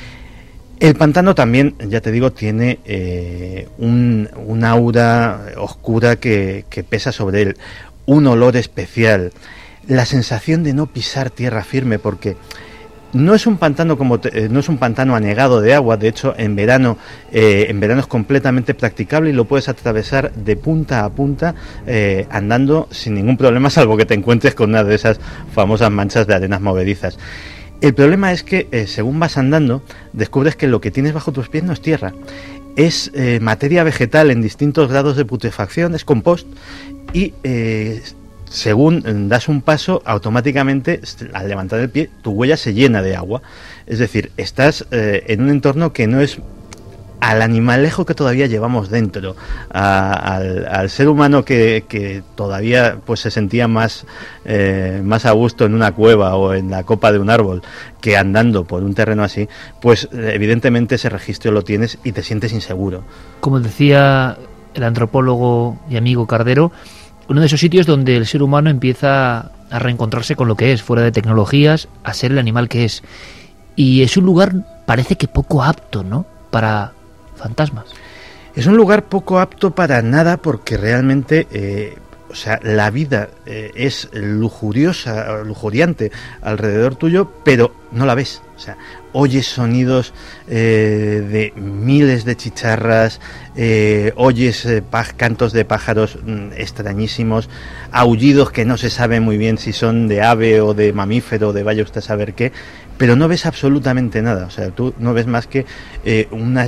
El pantano también, ya te digo, tiene eh, un, un aura oscura que, que pesa sobre él, un olor especial, la sensación de no pisar tierra firme, porque... No es un pantano como te, no es un pantano anegado de agua. De hecho, en verano eh, en verano es completamente practicable y lo puedes atravesar de punta a punta eh, andando sin ningún problema, salvo que te encuentres con una de esas famosas manchas de arenas movedizas. El problema es que eh, según vas andando descubres que lo que tienes bajo tus pies no es tierra, es eh, materia vegetal en distintos grados de putrefacción, es compost y eh, según das un paso, automáticamente, al levantar el pie, tu huella se llena de agua. Es decir, estás eh, en un entorno que no es al animalejo que todavía llevamos dentro, a, al, al ser humano que, que todavía pues se sentía más, eh, más a gusto en una cueva o en la copa de un árbol que andando por un terreno así, pues evidentemente ese registro lo tienes y te sientes inseguro. Como decía el antropólogo y amigo Cardero, uno de esos sitios donde el ser humano empieza a reencontrarse con lo que es, fuera de tecnologías, a ser el animal que es. Y es un lugar, parece que poco apto, ¿no?, para fantasmas. Es un lugar poco apto para nada porque realmente, eh, o sea, la vida eh, es lujuriosa, lujuriante alrededor tuyo, pero no la ves. O sea, oyes sonidos eh, de miles de chicharras, eh, oyes eh, paj- cantos de pájaros mm, extrañísimos, aullidos que no se sabe muy bien si son de ave o de mamífero o de vaya usted a saber qué, pero no ves absolutamente nada. O sea, tú no ves más que eh, una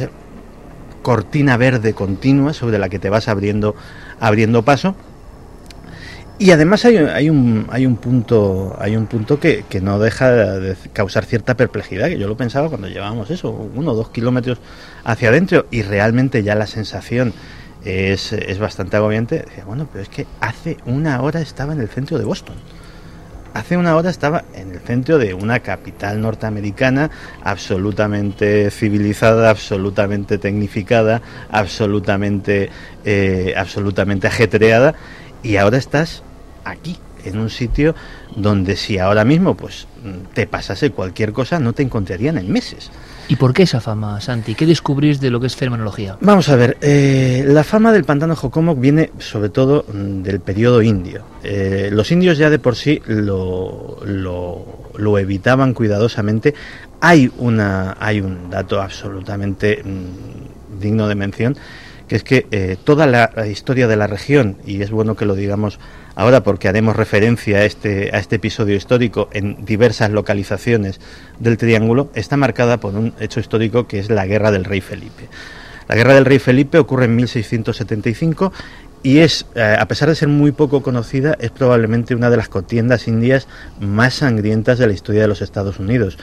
cortina verde continua sobre la que te vas abriendo, abriendo paso. Y además hay, hay un hay un punto hay un punto que, que no deja de causar cierta perplejidad, que yo lo pensaba cuando llevábamos eso, uno o dos kilómetros hacia adentro, y realmente ya la sensación es, es bastante agobiante. Decía, bueno, pero es que hace una hora estaba en el centro de Boston. Hace una hora estaba en el centro de una capital norteamericana absolutamente civilizada, absolutamente tecnificada, absolutamente, eh, absolutamente ajetreada, y ahora estás aquí, en un sitio donde si ahora mismo pues te pasase cualquier cosa no te encontrarían en meses. ¿Y por qué esa fama, Santi? ¿Qué descubrís de lo que es fenomenología? Vamos a ver, eh, la fama del pantano Jocomoc viene sobre todo del periodo indio. Eh, los indios ya de por sí lo, lo, lo evitaban cuidadosamente. Hay, una, hay un dato absolutamente mmm, digno de mención, que es que eh, toda la, la historia de la región, y es bueno que lo digamos ahora porque haremos referencia a este, a este episodio histórico en diversas localizaciones del Triángulo, está marcada por un hecho histórico que es la Guerra del Rey Felipe. La Guerra del Rey Felipe ocurre en mil seiscientos setenta y cinco y es, eh, a pesar de ser muy poco conocida, es probablemente una de las contiendas indias más sangrientas de la historia de los Estados Unidos.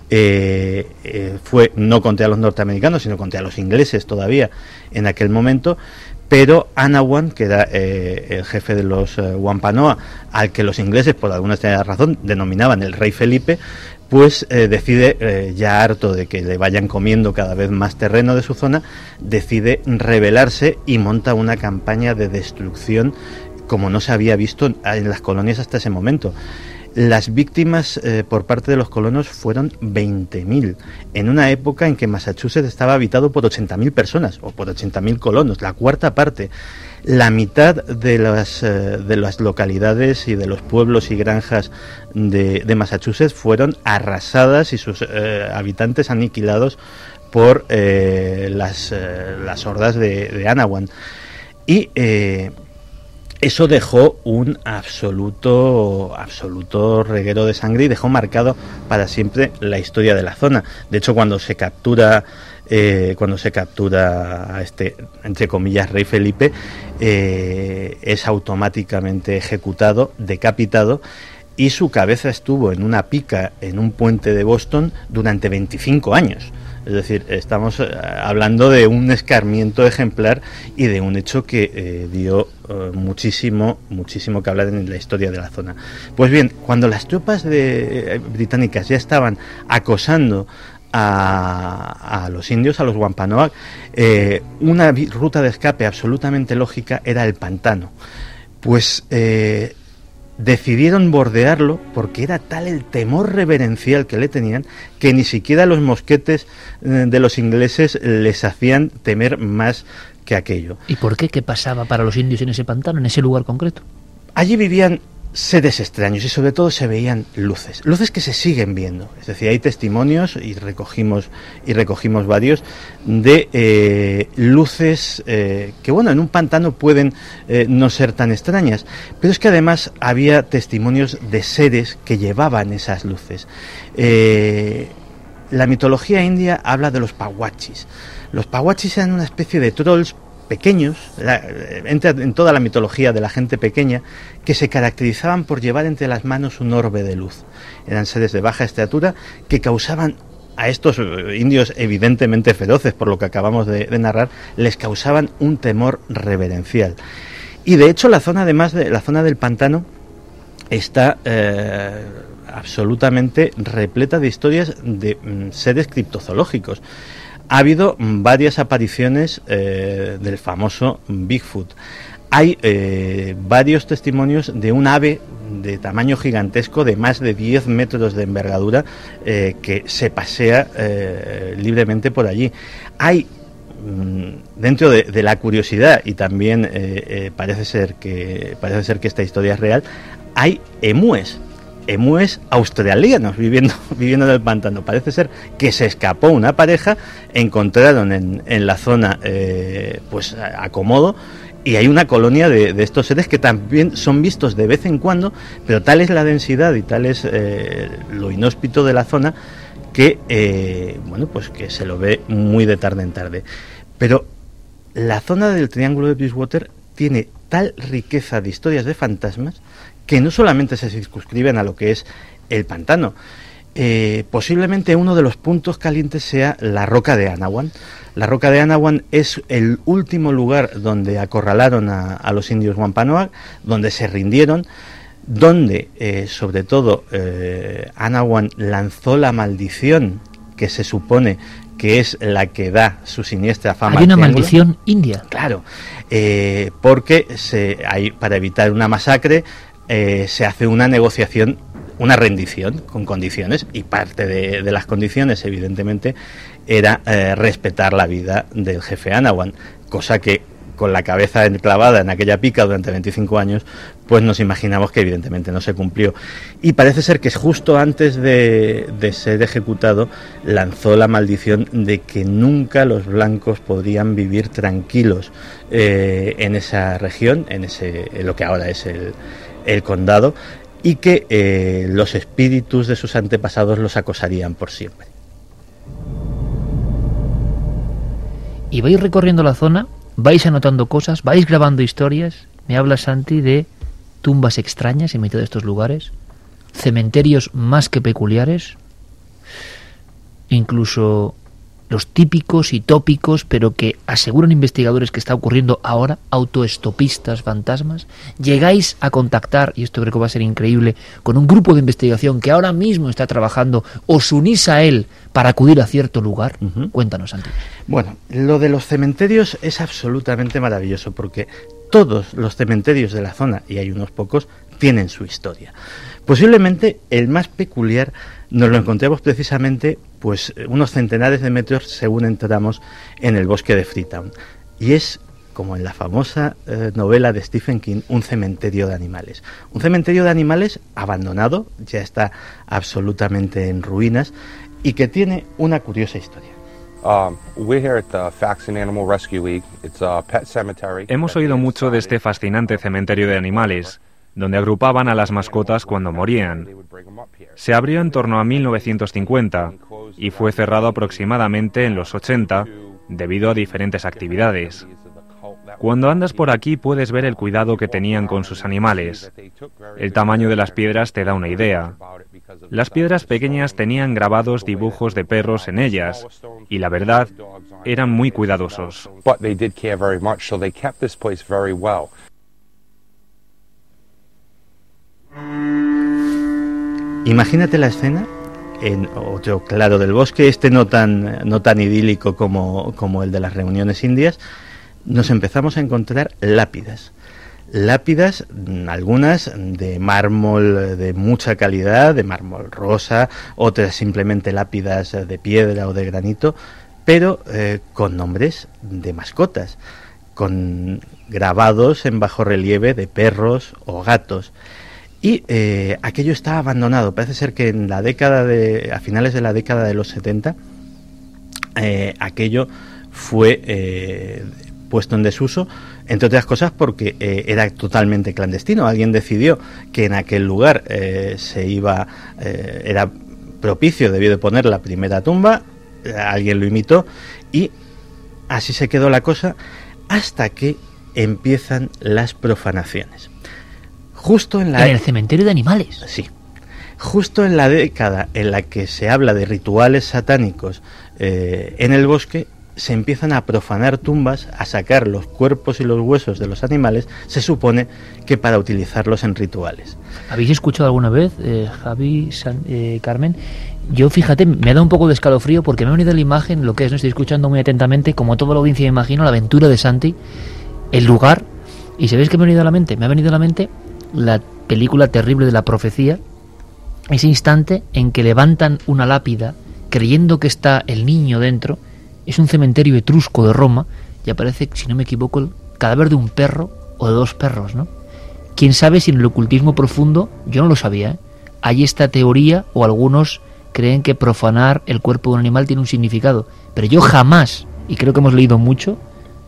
Eh, eh, fue no contra los norteamericanos, sino contra los ingleses todavía en aquel momento, pero Anawan, que era eh, el jefe de los eh, Wampanoag, al que los ingleses por alguna extraña razón denominaban el Rey Felipe, pues eh, decide, eh, ya harto de que le vayan comiendo cada vez más terreno de su zona, decide rebelarse y monta una campaña de destrucción como no se había visto en las colonias hasta ese momento. Las víctimas eh, por parte de los colonos fueron veinte mil, en una época en que Massachusetts estaba habitado por ochenta mil personas, o por ochenta mil colonos, la cuarta parte. La mitad de las, eh, de las localidades y de los pueblos y granjas de, de Massachusetts fueron arrasadas y sus eh, habitantes aniquilados por eh, las, eh, las hordas de, de Anawan. Y... Eh, Eso dejó un absoluto absoluto reguero de sangre y dejó marcado para siempre la historia de la zona. De hecho, cuando se captura eh, cuando se captura a este, entre comillas, Rey Felipe, eh, es automáticamente ejecutado, decapitado, y su cabeza estuvo en una pica en un puente de Boston durante veinticinco años. Es decir, estamos eh, hablando de un escarmiento ejemplar y de un hecho que eh, dio eh, muchísimo, muchísimo que hablar en la historia de la zona. Pues bien, cuando las tropas de, eh, británicas ya estaban acosando A, a los indios, a los Wampanoag, eh, una ruta de escape absolutamente lógica era el pantano. Pues eh, decidieron bordearlo porque era tal el temor reverencial que le tenían que ni siquiera los mosquetes eh, de los ingleses les hacían temer más que aquello. ¿Y por qué? ¿Qué pasaba para los indios en ese pantano, en ese lugar concreto? Allí vivían seres extraños y sobre todo se veían luces, luces que se siguen viendo. Es decir, hay testimonios y recogimos y recogimos varios de eh, luces eh, que, bueno, en un pantano pueden eh, no ser tan extrañas, pero es que además había testimonios de seres que llevaban esas luces. Eh, la mitología india habla de los pawachis. Los pawachis eran una especie de trolls pequeños, la, entra en toda la mitología de la gente pequeña, que se caracterizaban por llevar entre las manos un orbe de luz. Eran seres de baja estatura que causaban a estos indios evidentemente feroces, por lo que acabamos de, de narrar, les causaban un temor reverencial. Y de hecho la zona, además de la zona del pantano, está eh, absolutamente repleta de historias de mm, seres criptozoológicos. Ha habido varias apariciones eh, del famoso Bigfoot. Hay eh, varios testimonios de un ave de tamaño gigantesco, de más de diez metros de envergadura, eh, que se pasea eh, libremente por allí. Hay, mmm, dentro de, de la curiosidad, y también eh, eh, parece ser que parece ser que esta historia es real, hay emúes. Emúes australianos viviendo, viviendo en el pantano. Parece ser que se escapó una pareja, encontraron en, en la zona eh, pues acomodo, y hay una colonia de, de estos seres que también son vistos de vez en cuando, pero tal es la densidad y tal es eh, lo inhóspito de la zona que eh, bueno, pues que se lo ve muy de tarde en tarde. Pero la zona del Triángulo de Bridgewater tiene tal riqueza de historias de fantasmas que no solamente se circunscriben a lo que es el pantano. Eh, posiblemente uno de los puntos calientes sea la roca de Anawan. La roca de Anawan es el último lugar donde acorralaron a, a los indios Wampanoag, donde se rindieron, donde eh, sobre todo eh, Anawan lanzó la maldición que se supone que es la que da su siniestra fama. Hay una triángulo. maldición india. Claro, eh, porque se, hay, para evitar una masacre, Eh, se hace una negociación, una rendición con condiciones, y parte de, de las condiciones evidentemente era eh, respetar la vida del jefe Anawan, cosa que con la cabeza enclavada en aquella pica durante veinticinco años, pues nos imaginamos que evidentemente no se cumplió. Y parece ser que justo antes de, de ser ejecutado lanzó la maldición de que nunca los blancos podrían vivir tranquilos eh, en esa región, en ese en lo que ahora es el el condado, y que eh, los espíritus de sus antepasados los acosarían por siempre. Y vais recorriendo la zona, vais anotando cosas, vais grabando historias. Me habla Santi de tumbas extrañas en medio de estos lugares, cementerios más que peculiares, incluso los típicos y tópicos, pero que aseguran investigadores que está ocurriendo ahora, autoestopistas fantasmas. Llegáis a contactar, y esto creo que va a ser increíble, con un grupo de investigación que ahora mismo está trabajando, os unís a él para acudir a cierto lugar. Uh-huh. Cuéntanos, Santi. Bueno, lo de los cementerios es absolutamente maravilloso, porque todos los cementerios de la zona, y hay unos pocos, tienen su historia. Posiblemente el más peculiar nos lo encontramos precisamente pues unos centenares de metros según entramos en el bosque de Freetown, y es, como en la famosa eh, novela de Stephen King, un cementerio de animales. Un cementerio de animales abandonado, ya está absolutamente en ruinas, y que tiene una curiosa historia. Hemos oído mucho de este fascinante cementerio de animales, donde agrupaban a las mascotas cuando morían. Se abrió en torno a mil novecientos cincuenta y fue cerrado aproximadamente en los ochenta debido a diferentes actividades. Cuando andas por aquí puedes ver el cuidado que tenían con sus animales. El tamaño de las piedras te da una idea. Las piedras pequeñas tenían grabados dibujos de perros en ellas, y la verdad, eran muy cuidadosos. Imagínate la escena en otro claro del bosque, este no tan, no tan idílico como, como el de las reuniones indias. Nos empezamos a encontrar lápidas. Lápidas, algunas de mármol de mucha calidad, de mármol rosa, otras simplemente lápidas de piedra o de granito, pero eh, con nombres de mascotas, con grabados en bajo relieve de perros o gatos. Y eh, aquello está abandonado. Parece ser que en la década de, a finales de la década de los setenta, eh, aquello fue eh, puesto en desuso, entre otras cosas porque eh, era totalmente clandestino. Alguien decidió que en aquel lugar eh, se iba, eh, era propicio, debió de poner la primera tumba, eh, alguien lo imitó y así se quedó la cosa hasta que empiezan las profanaciones. Justo en, la en el cementerio de animales. Sí. Justo en la década en la que se habla de rituales satánicos eh, en el bosque, se empiezan a profanar tumbas, a sacar los cuerpos y los huesos de los animales, se supone que para utilizarlos en rituales. ¿Habéis escuchado alguna vez, eh, Javi, San, eh, Carmen? Yo, fíjate, me ha dado un poco de escalofrío porque me ha venido la imagen, lo que es, no estoy escuchando muy atentamente, como toda la audiencia me imagino, la aventura de Santi, el lugar, y ¿sabéis qué me ha venido a la mente? Me ha venido a la mente la película terrible de la profecía, ese instante en que levantan una lápida creyendo que está el niño dentro. Es un cementerio etrusco de Roma y aparece, si no me equivoco, el cadáver de un perro o de dos perros, ¿no? Quién sabe si en el ocultismo profundo, yo no lo sabía, ¿eh? Hay esta teoría, o algunos creen que profanar el cuerpo de un animal tiene un significado, pero yo jamás, y creo que hemos leído mucho,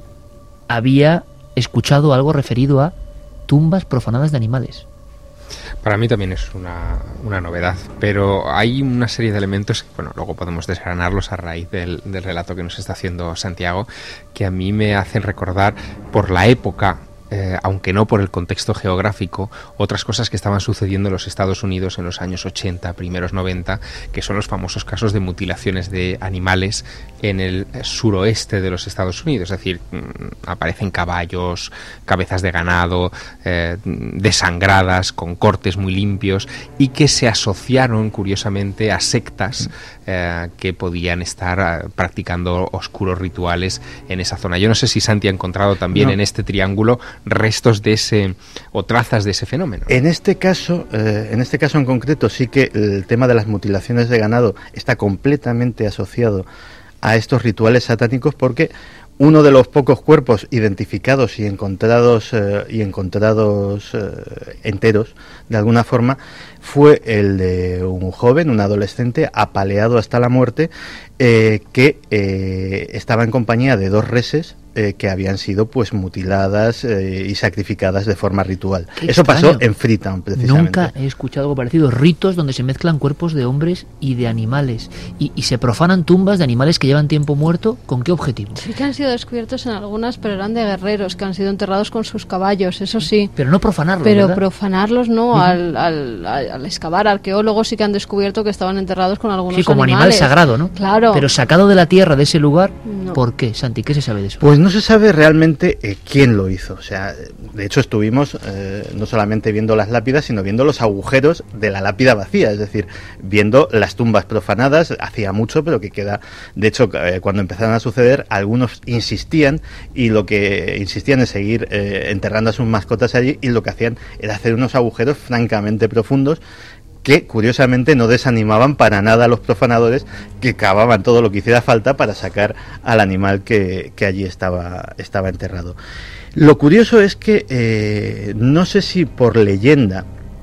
había escuchado algo referido a tumbas profanadas de animales. Para mí también es una, una novedad, pero hay una serie de elementos, bueno, luego podemos desgranarlos a raíz del, del relato que nos está haciendo Santiago, que a mí me hacen recordar por la época, eh, aunque no por el contexto geográfico, otras cosas que estaban sucediendo en los Estados Unidos en los años ochenta, primeros noventa, que son los famosos casos de mutilaciones de animales en el suroeste de los Estados Unidos. Es decir, aparecen caballos, cabezas de ganado, eh, desangradas, con cortes muy limpios, y que se asociaron, curiosamente, a sectas eh, que podían estar eh, practicando oscuros rituales en esa zona. Yo no sé si Santi ha encontrado también no. en este triángulo restos de ese, o trazas de ese fenómeno. En este caso, eh, en este caso en concreto, sí que el tema de las mutilaciones de ganado está completamente asociado a estos rituales satánicos, porque uno de los pocos cuerpos identificados y encontrados eh, y encontrados eh, enteros, de alguna forma, fue el de un joven, un adolescente apaleado hasta la muerte, eh, que eh, estaba en compañía de dos reses eh, que habían sido pues mutiladas eh, y sacrificadas de forma ritual. Qué Eso extraño. pasó en Freetown, precisamente. Nunca he escuchado algo parecido. Ritos donde se mezclan cuerpos de hombres y de animales. Y, y se profanan tumbas de animales que llevan tiempo muerto. ¿Con qué objetivo? Sí que han sido descubiertos en algunas, pero eran de guerreros que han sido enterrados con sus caballos, eso sí. Pero no profanarlos, Pero ¿verdad? profanarlos no, Uh-huh. al, al, al, al excavar. Arqueólogos sí que han descubierto que estaban enterrados con algunos Sí, como animales. animal sagrado, ¿no? Claro. Pero sacado de la tierra, de ese lugar, No. ¿por qué, Santi? ¿Qué se sabe de eso? Pues no se sabe realmente eh, quién lo hizo. O sea, de hecho estuvimos eh, no solamente viendo las lápidas, sino viendo los agujeros de la lápida vacía, es decir, viendo las tumbas profanadas. Hacía mucho, pero que queda. De hecho, eh, cuando empezaron a suceder, algunos insistían y lo que insistían es seguir eh, enterrando a sus mascotas allí, y lo que hacían era hacer unos agujeros francamente profundos, que curiosamente no desanimaban para nada a los profanadores, que cavaban todo lo que hiciera falta para sacar al animal que, que allí estaba, estaba enterrado. Lo curioso es que eh, no sé si por leyenda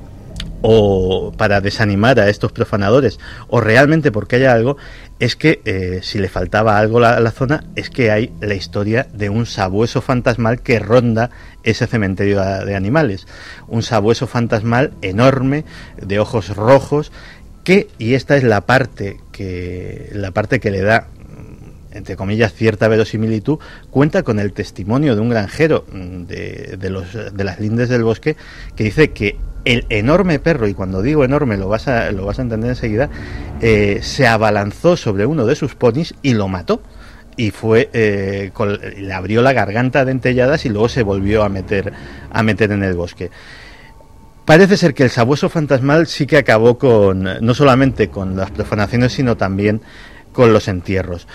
o para desanimar a estos profanadores, o realmente porque haya algo, es que eh, si le faltaba algo a la, la zona, es que hay la historia de un sabueso fantasmal que ronda ese cementerio de animales. Un sabueso fantasmal enorme, de ojos rojos, que, y esta es la parte que, la parte que le da entre comillas, cierta verosimilitud, cuenta con el testimonio de un granjero de, de, los, de las lindes del bosque, que dice que el enorme perro, y cuando digo enorme lo vas a, lo vas a entender enseguida, eh, se abalanzó sobre uno de sus ponis y lo mató. Y fue eh, con, le abrió la garganta a dentelladas y luego se volvió a meter, a meter en el bosque. Parece ser que el sabueso fantasmal sí que acabó con, no solamente con las profanaciones, sino también con los entierros.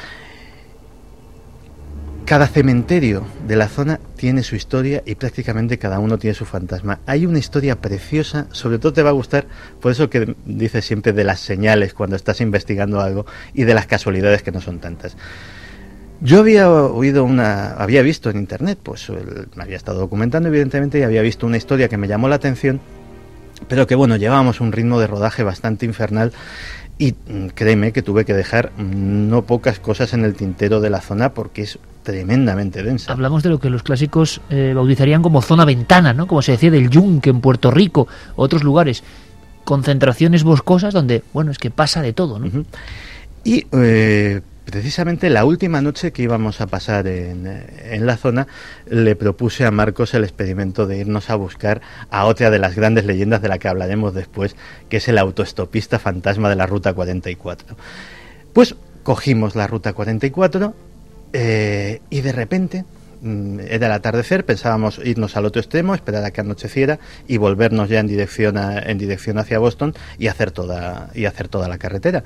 Cada cementerio de la zona tiene su historia y prácticamente cada uno tiene su fantasma. Hay una historia preciosa, sobre todo te va a gustar, por eso que dices siempre de las señales cuando estás investigando algo y de las casualidades, que no son tantas. Yo había oído una, había visto en internet, pues el, me había estado documentando evidentemente y había visto una historia que me llamó la atención, pero que bueno, llevábamos un ritmo de rodaje bastante infernal. Y créeme que tuve que dejar no pocas cosas en el tintero de la zona porque es tremendamente densa. Hablamos de lo que los clásicos eh, bautizarían como zona ventana, ¿no? Como se decía del Yunque en Puerto Rico, otros lugares, concentraciones boscosas donde, bueno, es que pasa de todo, ¿no? Uh-huh. Y eh, precisamente la última noche que íbamos a pasar en, en la zona, le propuse a Marcos el experimento de irnos a buscar a otra de las grandes leyendas de la que hablaremos después, que es el autoestopista fantasma de la Ruta cuarenta y cuatro. Pues cogimos la Ruta cuarenta y cuatro eh, y de repente, mm, era el atardecer, pensábamos irnos al otro extremo, esperar a que anocheciera y volvernos ya en dirección, a, en dirección hacia Boston y hacer toda, y hacer toda la carretera.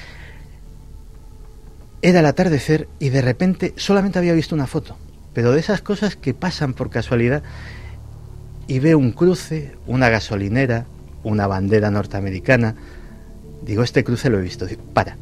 Era el atardecer y de repente solamente había visto una foto, pero de esas cosas que pasan por casualidad, y veo un cruce, una gasolinera, una bandera norteamericana. Digo, este cruce lo he visto. Digo, para.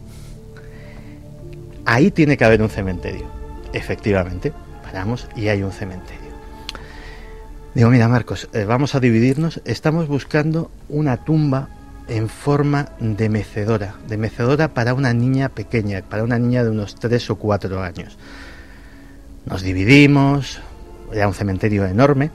Ahí tiene que haber un cementerio. Efectivamente, paramos y hay un cementerio. Digo, mira Marcos, eh, vamos a dividirnos. Estamos buscando una tumba en forma de mecedora, de mecedora para una niña pequeña, para una niña de unos tres o cuatro años. Nos dividimos, era un cementerio enorme,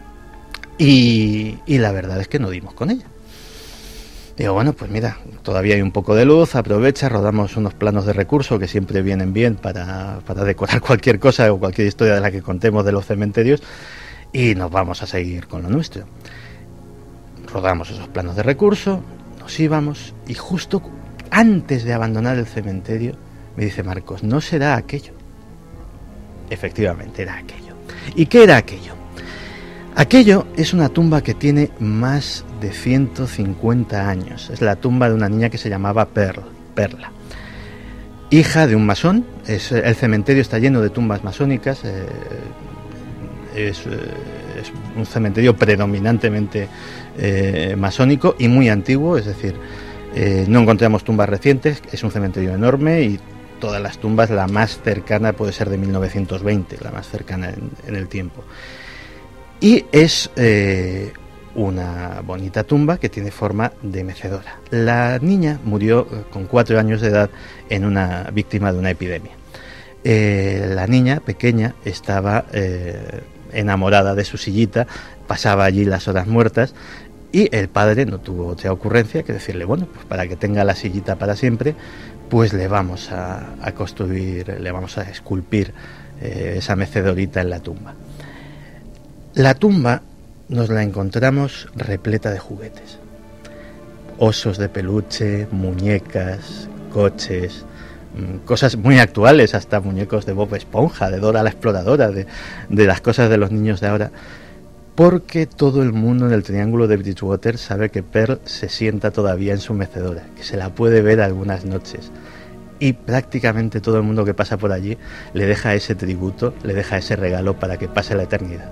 y, y la verdad es que no dimos con ella. Digo, bueno, pues mira, todavía hay un poco de luz, aprovecha, rodamos unos planos de recurso que siempre vienen bien para, para decorar cualquier cosa o cualquier historia de la que contemos de los cementerios, y nos vamos a seguir con lo nuestro. Rodamos esos planos de recurso, nos íbamos, y justo antes de abandonar el cementerio me dice Marcos, ¿no será aquello? Efectivamente, era aquello. ¿Y qué era aquello? Aquello es una tumba que tiene más de ciento cincuenta años. Es la tumba de una niña que se llamaba Pearl, Perla, hija de un masón. Es, el cementerio está lleno de tumbas masónicas. Eh, es, es un cementerio predominantemente eh, masónico y muy antiguo, es decir, eh, no encontramos tumbas recientes. Es un cementerio enorme y todas las tumbas, la más cercana puede ser de mil novecientos veinte, la más cercana en, en el tiempo. Y es eh, una bonita tumba que tiene forma de mecedora. La niña murió con cuatro años de edad en una víctima de una epidemia. Eh, la niña pequeña estaba eh, enamorada de su sillita, pasaba allí las horas muertas, y el padre no tuvo otra ocurrencia que decirle, bueno, pues para que tenga la sillita para siempre, pues le vamos a, a construir, le vamos a esculpir eh, esa mecedorita en la tumba. La tumba nos la encontramos repleta de juguetes. Osos de peluche, muñecas, coches, cosas muy actuales, hasta muñecos de Bob Esponja, de Dora la Exploradora, de, de las cosas de los niños de ahora. Porque todo el mundo en el Triángulo de Bridgewater sabe que Pearl se sienta todavía en su mecedora, que se la puede ver algunas noches. Y prácticamente todo el mundo que pasa por allí le deja ese tributo, le deja ese regalo para que pase la eternidad.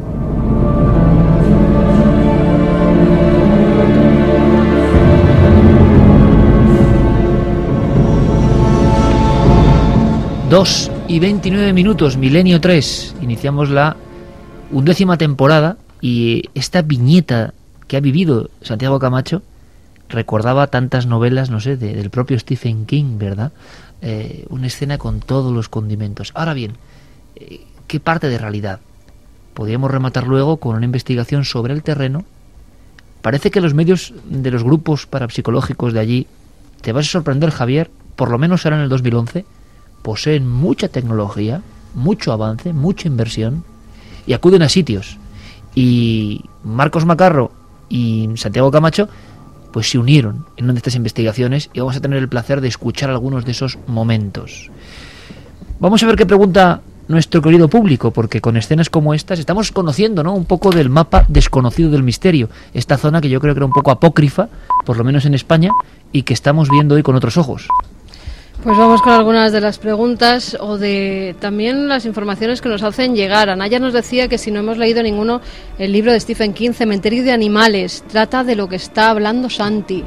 Dos y veintinueve minutos, Milenio tres. Iniciamos la undécima temporada y esta viñeta que ha vivido Santiago Camacho recordaba tantas novelas, no sé, de, del propio Stephen King, ¿verdad? Eh, una escena con todos los condimentos. Ahora bien, eh, ¿qué parte de realidad? Podríamos rematar luego con una investigación sobre el terreno. Parece que los medios de los grupos parapsicológicos de allí, te vas a sorprender, Javier, por lo menos será en el dos mil once, poseen mucha tecnología, mucho avance, mucha inversión, y acuden a sitios. Y Marcos Macarro y Santiago Camacho pues se unieron en una de estas investigaciones, y vamos a tener el placer de escuchar algunos de esos momentos. Vamos a ver qué pregunta nuestro querido público, porque con escenas como estas estamos conociendo, ¿no?, un poco del mapa desconocido del misterio, esta zona que yo creo que era un poco apócrifa, por lo menos en España, y que estamos viendo hoy con otros ojos. Pues vamos con algunas de las preguntas o de también las informaciones que nos hacen llegar. Anaya nos decía que si no hemos leído ninguno el libro de Stephen King, Cementerio de Animales, trata de lo que está hablando Santi.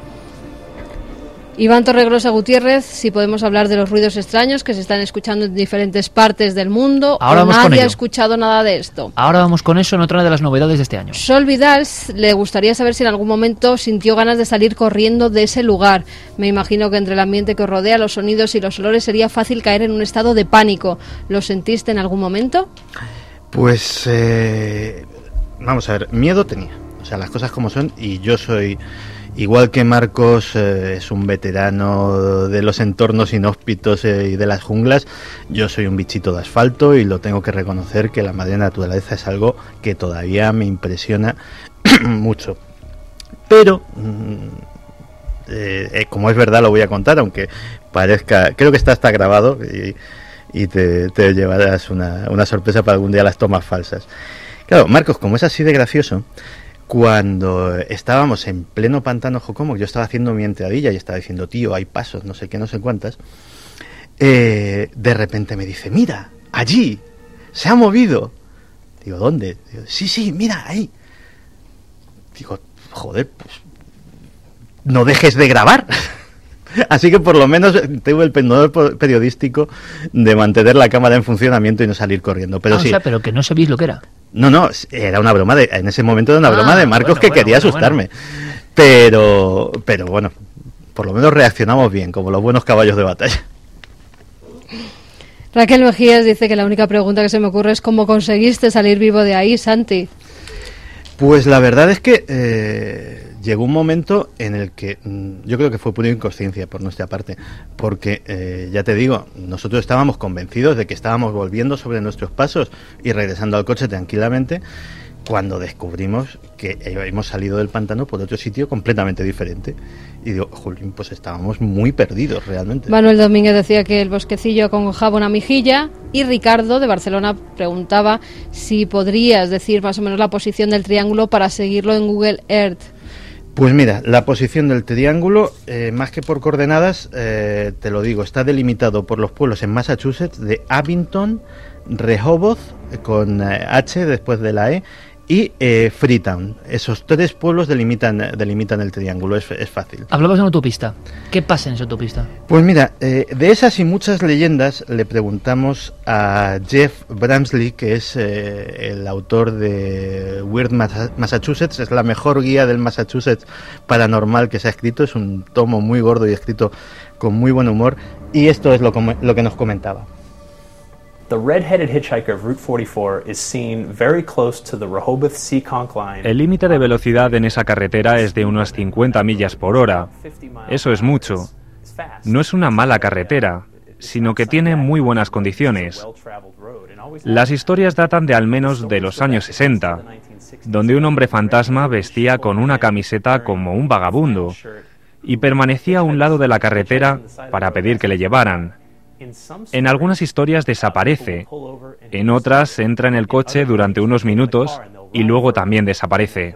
Iván Torregrosa Gutiérrez, si podemos hablar de los ruidos extraños que se están escuchando en diferentes partes del mundo. Ahora o vamos con nadie ello. ha escuchado nada de esto. Ahora vamos con eso en otra de las novedades de este año. Sol Vidal le gustaría saber si en algún momento sintió ganas de salir corriendo de ese lugar. Me imagino que entre el ambiente que os rodea, los sonidos y los olores, sería fácil caer en un estado de pánico. ¿Lo sentiste en algún momento? Pues, eh, vamos a ver, miedo tenía. O sea, las cosas como son, y yo soy... Igual que Marcos eh, es un veterano de los entornos inhóspitos eh, y de las junglas, yo soy un bichito de asfalto y lo tengo que reconocer, que la madre naturaleza es algo que todavía me impresiona mucho. Pero, mm, eh, eh, como es verdad, lo voy a contar, aunque parezca... Creo que está hasta grabado y, y te, te llevarás una, una sorpresa para algún día las tomas falsas. Claro, Marcos, como es así de gracioso... Cuando estábamos en pleno pantano Jocomo, yo estaba haciendo mi entradilla y estaba diciendo, tío, hay pasos, no sé qué, no sé cuántas, eh, de repente me dice, mira, allí, se ha movido. Digo, ¿dónde? Digo, sí, sí, mira, ahí. Digo, joder, pues, no dejes de grabar. Así que por lo menos tengo el pendor periodístico de mantener la cámara en funcionamiento y no salir corriendo. Pero ah, sí. O sea, pero que no sabéis lo que era. No, no, era una broma de, en ese momento era una ah, broma de Marcos bueno, que bueno, quería bueno, asustarme. Bueno. Pero, pero bueno, por lo menos reaccionamos bien, como los buenos caballos de batalla. Raquel Mejías dice que la única pregunta que se me ocurre es ¿cómo conseguiste salir vivo de ahí, Santi? Pues la verdad es que eh, llegó un momento en el que mm, yo creo que fue pura inconsciencia por nuestra parte, porque eh, ya te digo, nosotros estábamos convencidos de que estábamos volviendo sobre nuestros pasos y regresando al coche tranquilamente, cuando descubrimos que hemos salido del pantano por otro sitio completamente diferente. Y digo, Julín, pues estábamos muy perdidos realmente. Manuel Domínguez decía que el bosquecillo acongojaba una mejilla, y Ricardo de Barcelona preguntaba si podrías decir más o menos la posición del triángulo para seguirlo en Google Earth. Pues mira, la posición del triángulo, eh, más que por coordenadas, eh, te lo digo, está delimitado por los pueblos en Massachusetts de Abington, Rehoboth, con eh, H después de la E, y eh, Freetown. Esos tres pueblos delimitan, delimitan el triángulo, es, es fácil. Hablabas de una autopista. ¿Qué pasa en esa autopista? Pues mira, eh, de esas y muchas leyendas le preguntamos a Jeff Bramsley, que es eh, el autor de Weird Massachusetts, es la mejor guía del Massachusetts paranormal que se ha escrito, es un tomo muy gordo y escrito con muy buen humor, y esto es lo, lo que nos comentaba. The red-headed hitchhiker of Route forty-four is seen very close to the Rehoboth-Seekonk line. El límite de velocidad en esa carretera es de unas cincuenta millas por hora. Eso es mucho. No es una mala carretera, sino que tiene muy buenas condiciones. Las historias datan de al menos de los años sesenta, donde un hombre fantasma vestía con una camiseta como un vagabundo y permanecía a un lado de la carretera para pedir que le llevaran. En algunas historias desaparece, en otras entra en el coche durante unos minutos y luego también desaparece.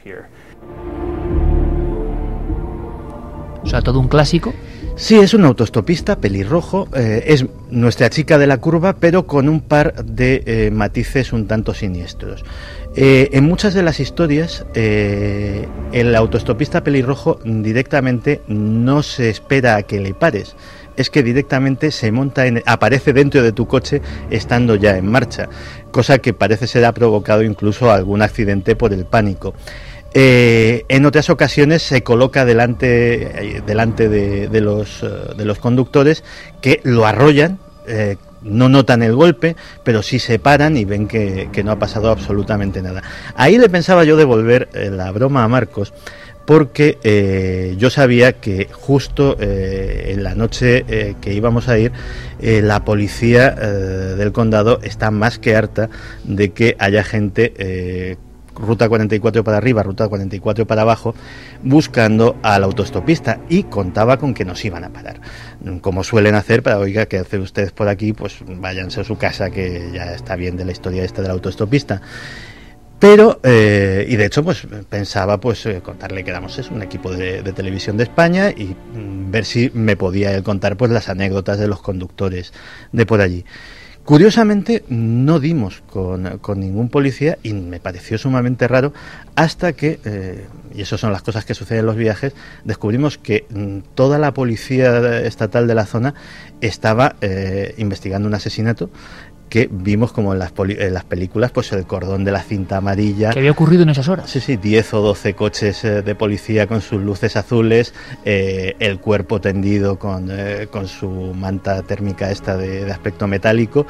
O sea, todo un clásico. Sí, es un autoestopista pelirrojo, eh, es nuestra chica de la curva, pero con un par de eh, matices un tanto siniestros. Eh, en muchas de las historias, eh, el autoestopista pelirrojo directamente no se espera a que le pares. Es que directamente se monta, en, aparece dentro de tu coche estando ya en marcha, cosa que parece ser ha provocado incluso algún accidente por el pánico. Eh, en otras ocasiones se coloca delante, eh, delante de, de, los, uh, de los conductores, que lo arrollan, eh, no notan el golpe, pero sí se paran y ven que, que no ha pasado absolutamente nada. Ahí le pensaba yo devolver eh, la broma a Marcos, porque eh, yo sabía que justo eh, en la noche eh, que íbamos a ir, eh, la policía eh, del condado está más que harta de que haya gente, eh, ruta cuarenta y cuatro para arriba, ruta cuarenta y cuatro para abajo, buscando al autoestopista, y contaba con que nos iban a parar, como suelen hacer, para, oiga, ¿qué hacen ustedes por aquí? Pues váyanse a su casa, que ya está bien de la historia esta del autoestopista. Pero, eh, y de hecho, pues pensaba pues eh, contarle que éramos es un equipo de, de televisión de España, y mm, ver si me podía él contar pues las anécdotas de los conductores de por allí. Curiosamente, no dimos con, con ningún policía, y me pareció sumamente raro hasta que, eh, y eso son las cosas que suceden en los viajes, descubrimos que mm, toda la policía estatal de la zona estaba eh, investigando un asesinato que vimos como en las, poli- en las películas, pues el cordón de la cinta amarilla. ¿Qué había ocurrido en esas horas? Sí, sí, diez o doce coches eh, de policía con sus luces azules, eh, el cuerpo tendido con, eh, con su manta térmica esta de, de aspecto metálico,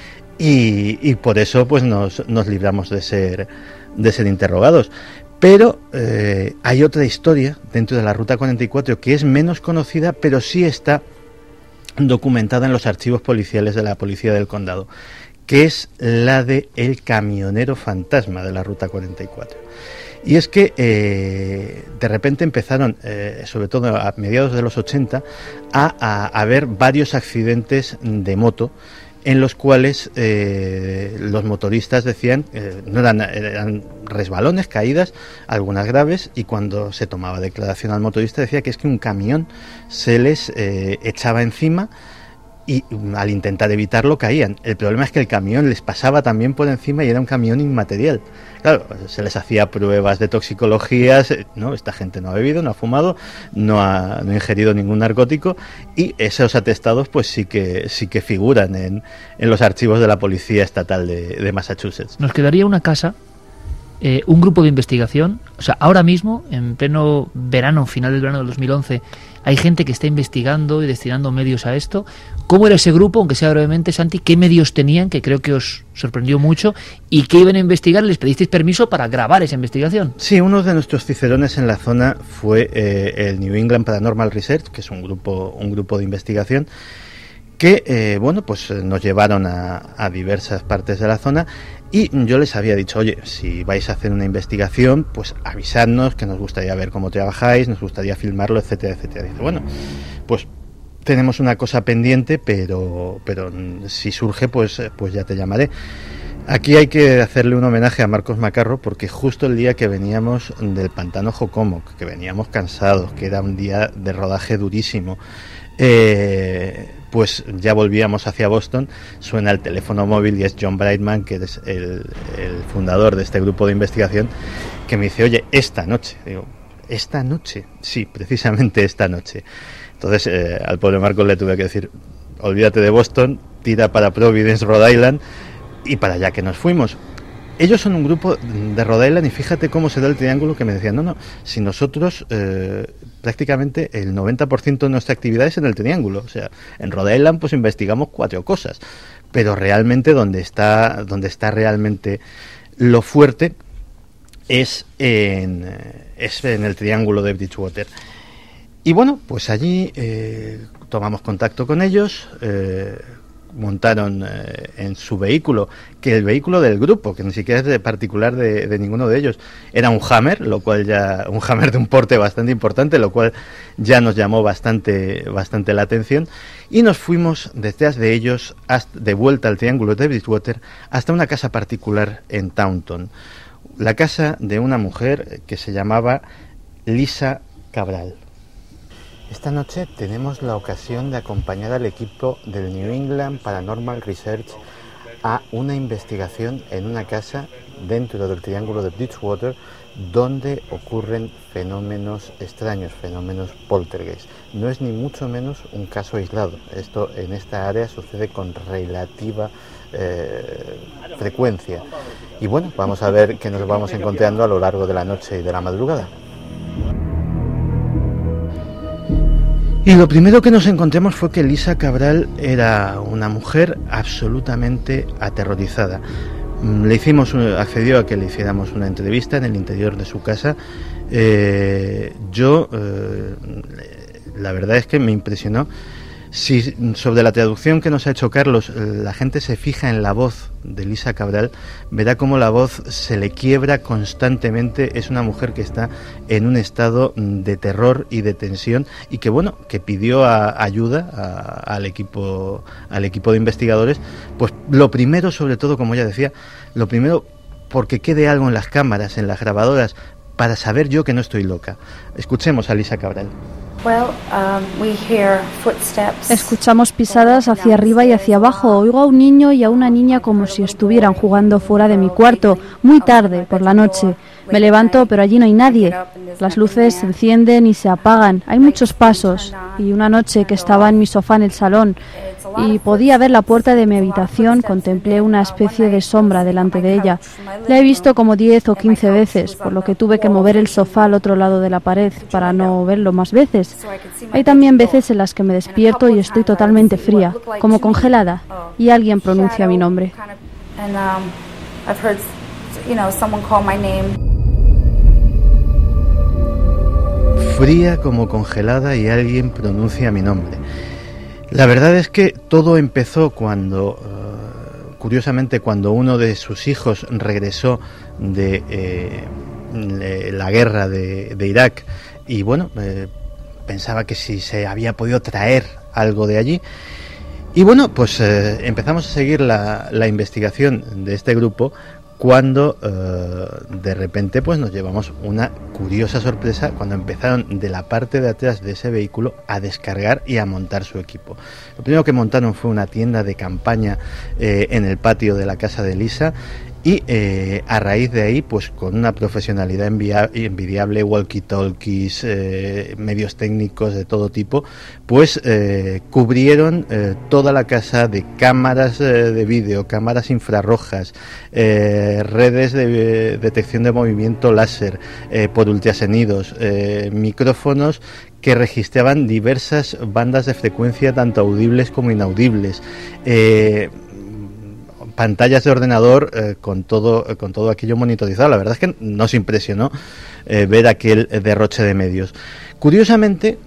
y, y por eso pues nos, nos libramos de ser, de ser interrogados. Pero eh, hay otra historia dentro de la Ruta cuarenta y cuatro que es menos conocida, pero sí está documentada en los archivos policiales de la Policía del Condado, que es la de el camionero fantasma de la Ruta cuarenta y cuatro. Y es que eh, de repente empezaron, eh, sobre todo a mediados de los ochenta, a, a, a haber varios accidentes de moto en los cuales eh, los motoristas decían, eh, no eran, eran resbalones, caídas, algunas graves, y cuando se tomaba declaración al motorista decía que es que un camión se les eh, echaba encima, y al intentar evitarlo caían. El problema es que el camión les pasaba también por encima y era un camión inmaterial. Claro, se les hacía pruebas de toxicologías, no, esta gente no ha bebido, no ha fumado, no ha, no ha ingerido ningún narcótico, y esos atestados pues sí que sí que figuran en, en los archivos de la Policía Estatal de, de Massachusetts. Nos quedaría una casa, eh, un grupo de investigación, o sea, ahora mismo, en pleno verano, final del verano del dos mil once, hay gente que está investigando y destinando medios a esto. ¿Cómo era ese grupo, aunque sea brevemente, Santi? ¿Qué medios tenían, que creo que os sorprendió mucho? ¿Y qué iban a investigar? ¿Les pedisteis permiso para grabar esa investigación? Sí, uno de nuestros cicerones en la zona fue eh, el New England Paranormal Research, que es un grupo, un grupo de investigación que, eh, bueno, pues nos llevaron a, a diversas partes de la zona, y yo les había dicho, oye, si vais a hacer una investigación, pues avisadnos, que nos gustaría ver cómo trabajáis, nos gustaría filmarlo, etcétera, etcétera. Dice, bueno, pues tenemos una cosa pendiente, pero pero si surge, pues pues ya te llamaré. Aquí hay que hacerle un homenaje a Marcos Macarro, porque justo el día que veníamos del pantano Jocomoc, que veníamos cansados, que era un día de rodaje durísimo, eh, pues ya volvíamos hacia Boston, suena el teléfono móvil y es John Brightman, que es el, el fundador de este grupo de investigación, que me dice, oye, esta noche, digo, ¿esta noche? Sí, precisamente esta noche. Entonces eh, al pobre Marcos le tuve que decir, olvídate de Boston, tira para Providence, Rhode Island, y para allá que nos fuimos. Ellos son un grupo de Rhode Island, y fíjate cómo se da el triángulo, que me decían, no, no, si nosotros eh, prácticamente el noventa por ciento de nuestra actividad es en el triángulo, o sea, en Rhode Island pues investigamos cuatro cosas, pero realmente donde está, donde está realmente lo fuerte es en, es en el triángulo de Bridgewater. Y bueno, pues allí eh, tomamos contacto con ellos, eh, montaron eh, en su vehículo, que el vehículo del grupo, que ni siquiera es de particular de, de ninguno de ellos, era un Hammer, lo cual ya, un Hammer de un porte bastante importante, lo cual ya nos llamó bastante, bastante la atención, y nos fuimos detrás de ellos hasta, de vuelta al triángulo de Bridgewater, hasta una casa particular en Taunton, la casa de una mujer que se llamaba Lisa Cabral. Esta noche tenemos la ocasión de acompañar al equipo del New England Paranormal Research a una investigación en una casa dentro del triángulo de Bridgewater, donde ocurren fenómenos extraños, fenómenos poltergeist. No es ni mucho menos un caso aislado. Esto en esta área sucede con relativa eh, frecuencia. Y bueno, vamos a ver qué nos vamos encontrando a lo largo de la noche y de la madrugada. Y lo primero que nos encontramos fue que Lisa Cabral era una mujer absolutamente aterrorizada. Le hicimos, accedió a que le hiciéramos una entrevista en el interior de su casa. Eh, yo, eh, la verdad es que me impresionó. Si sobre la traducción que nos ha hecho Carlos, la gente se fija en la voz de Lisa Cabral, verá cómo la voz se le quiebra constantemente. Es una mujer que está en un estado de terror y de tensión y que, bueno, que pidió a, ayuda a, al equipo al equipo de investigadores. Pues lo primero, sobre todo, como ella decía, lo primero, porque quede algo en las cámaras, en las grabadoras, para saber yo que no estoy loca. Escuchemos a Lisa Cabral. Escuchamos pisadas hacia arriba y hacia abajo. Oigo a un niño y a una niña como si estuvieran jugando fuera de mi cuarto, muy tarde, por la noche. Me levanto, pero allí no hay nadie. Las luces se encienden y se apagan. Hay muchos pasos. Y una noche que estaba en mi sofá en el salón y podía ver la puerta de mi habitación, contemplé una especie de sombra delante de ella. La he visto como diez o quince veces, por lo que tuve que mover el sofá al otro lado de la pared para no verlo más veces. Hay también veces en las que me despierto y estoy totalmente fría, como congelada, y alguien pronuncia mi nombre. Fría como congelada y alguien pronuncia mi nombre. La verdad es que todo empezó cuando, uh, curiosamente, cuando uno de sus hijos regresó de eh, la guerra de, de Irak y, bueno, eh, pensaba que si se había podido traer algo de allí. Y, bueno, pues eh, empezamos a seguir la, la investigación de este grupo cuando uh, de repente pues nos llevamos una curiosa sorpresa cuando empezaron de la parte de atrás de ese vehículo a descargar y a montar su equipo. Lo primero que montaron fue una tienda de campaña eh, en el patio de la casa de Lisa y eh, a raíz de ahí, pues con una profesionalidad envia- envidiable, walkie-talkies, eh, medios técnicos de todo tipo, pues eh, cubrieron eh, toda la casa de cámaras eh, de vídeo, cámaras infrarrojas, eh, redes de eh, detección de movimiento láser eh, por ultrasonidos, eh, micrófonos que registraban diversas bandas de frecuencia, tanto audibles como inaudibles, eh, pantallas de ordenador eh, con todo con todo aquello monitorizado. La verdad es que nos impresionó eh, ver aquel derroche de medios. Curiosamente,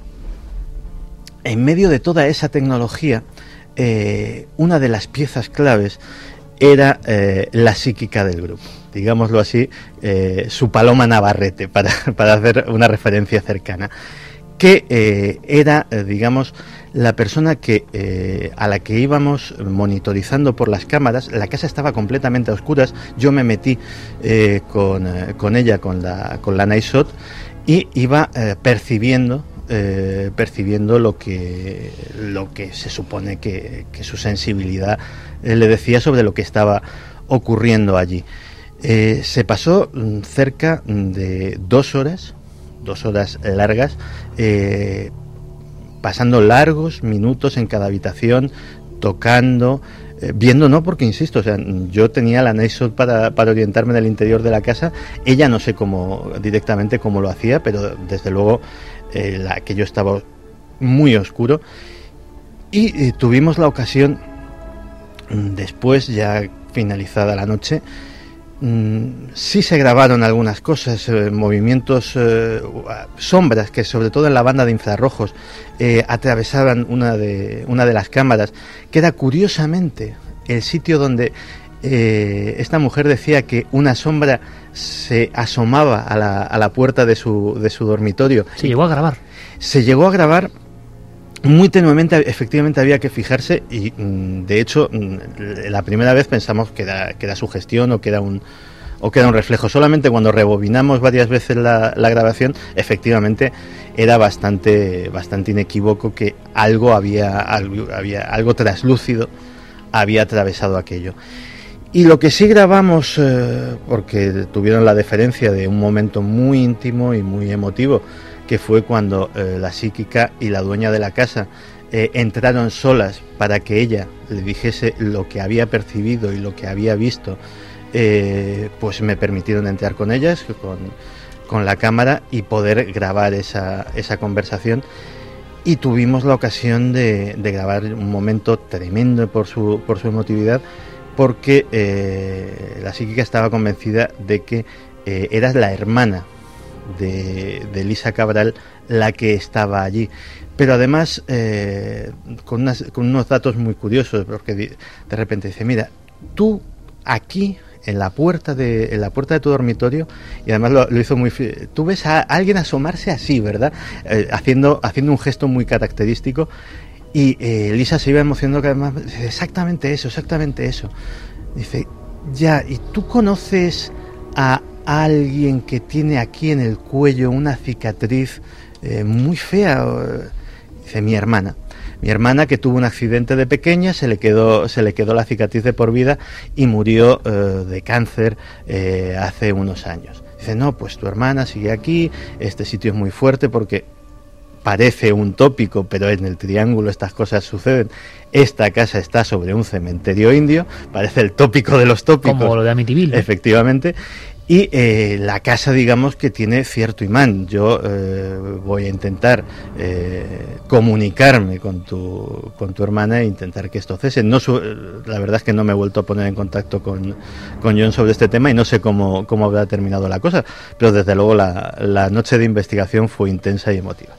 en medio de toda esa tecnología, eh, una de las piezas claves era eh, la psíquica del grupo, digámoslo así, eh, su Paloma Navarrete, para, para hacer una referencia cercana, que eh, era, eh, digamos, la persona que eh, a la que íbamos monitorizando por las cámaras. La casa estaba completamente a oscuras. Yo me metí eh, con, eh, con ella, con la, con la Night Shot, y iba eh, percibiendo eh, percibiendo lo que lo que se supone que, que su sensibilidad eh, le decía sobre lo que estaba ocurriendo allí. Eh, se pasó cerca de dos horas, dos horas largas, eh, pasando largos minutos en cada habitación, tocando, eh, viendo, no, porque insisto, o sea, yo tenía la Night Shot para, para orientarme en el interior de la casa. Ella no sé cómo directamente cómo lo hacía, pero desde luego eh, la, aquello estaba muy oscuro. Y eh, tuvimos la ocasión, después, ya finalizada la noche, Mm, sí se grabaron algunas cosas, eh, movimientos, eh, sombras que sobre todo en la banda de infrarrojos eh, atravesaban una de, una de las cámaras, que era curiosamente el sitio donde eh, esta mujer decía que una sombra se asomaba a la, a la puerta de su, de su dormitorio. Se llegó a grabar. Se llegó a grabar muy tenuemente, efectivamente había que fijarse y de hecho la primera vez pensamos que era, que era sugestión o que era un o que era un reflejo. Solamente cuando rebobinamos varias veces la, la grabación, efectivamente era bastante bastante inequívoco que algo había algo, había algo traslúcido había atravesado aquello. Y lo que sí grabamos, eh, porque tuvieron la deferencia de un momento muy íntimo y muy emotivo, que fue cuando eh, la psíquica y la dueña de la casa eh, entraron solas para que ella le dijese lo que había percibido y lo que había visto, eh, pues me permitieron entrar con ellas, con, con la cámara, y poder grabar esa, esa conversación. Y tuvimos la ocasión de, de grabar un momento tremendo por su, por su emotividad, porque eh, la psíquica estaba convencida de que eh, era la hermana de, de Elisa Cabral la que estaba allí. Pero además, eh, con, unas, con unos datos muy curiosos, porque de, de repente dice, mira, tú aquí, en la puerta de en la puerta de tu dormitorio, y además lo, lo hizo muy... Tú ves a alguien asomarse así, ¿verdad? Eh, haciendo, haciendo un gesto muy característico, y eh, Elisa se iba emocionando cada vez más. Dice, exactamente eso, exactamente eso. Dice, ya, ¿y tú conoces a alguien que tiene aquí en el cuello una cicatriz eh, muy fea? Dice, mi hermana. Mi hermana, que tuvo un accidente de pequeña, se le quedó se le quedó la cicatriz de por vida y murió eh, de cáncer eh, hace unos años. Dice, no, pues tu hermana sigue aquí, este sitio es muy fuerte porque parece un tópico, pero en el Triángulo estas cosas suceden. Esta casa está sobre un cementerio indio, parece el tópico de los tópicos. Como lo de Amityville. Efectivamente. Y eh, la casa, digamos, que tiene cierto imán. Yo eh, voy a intentar eh, comunicarme con tu con tu hermana e intentar que esto cese. No su, la verdad es que no me he vuelto a poner en contacto con, con John sobre este tema y no sé cómo, cómo habrá terminado la cosa, pero desde luego la, la noche de investigación fue intensa y emotiva.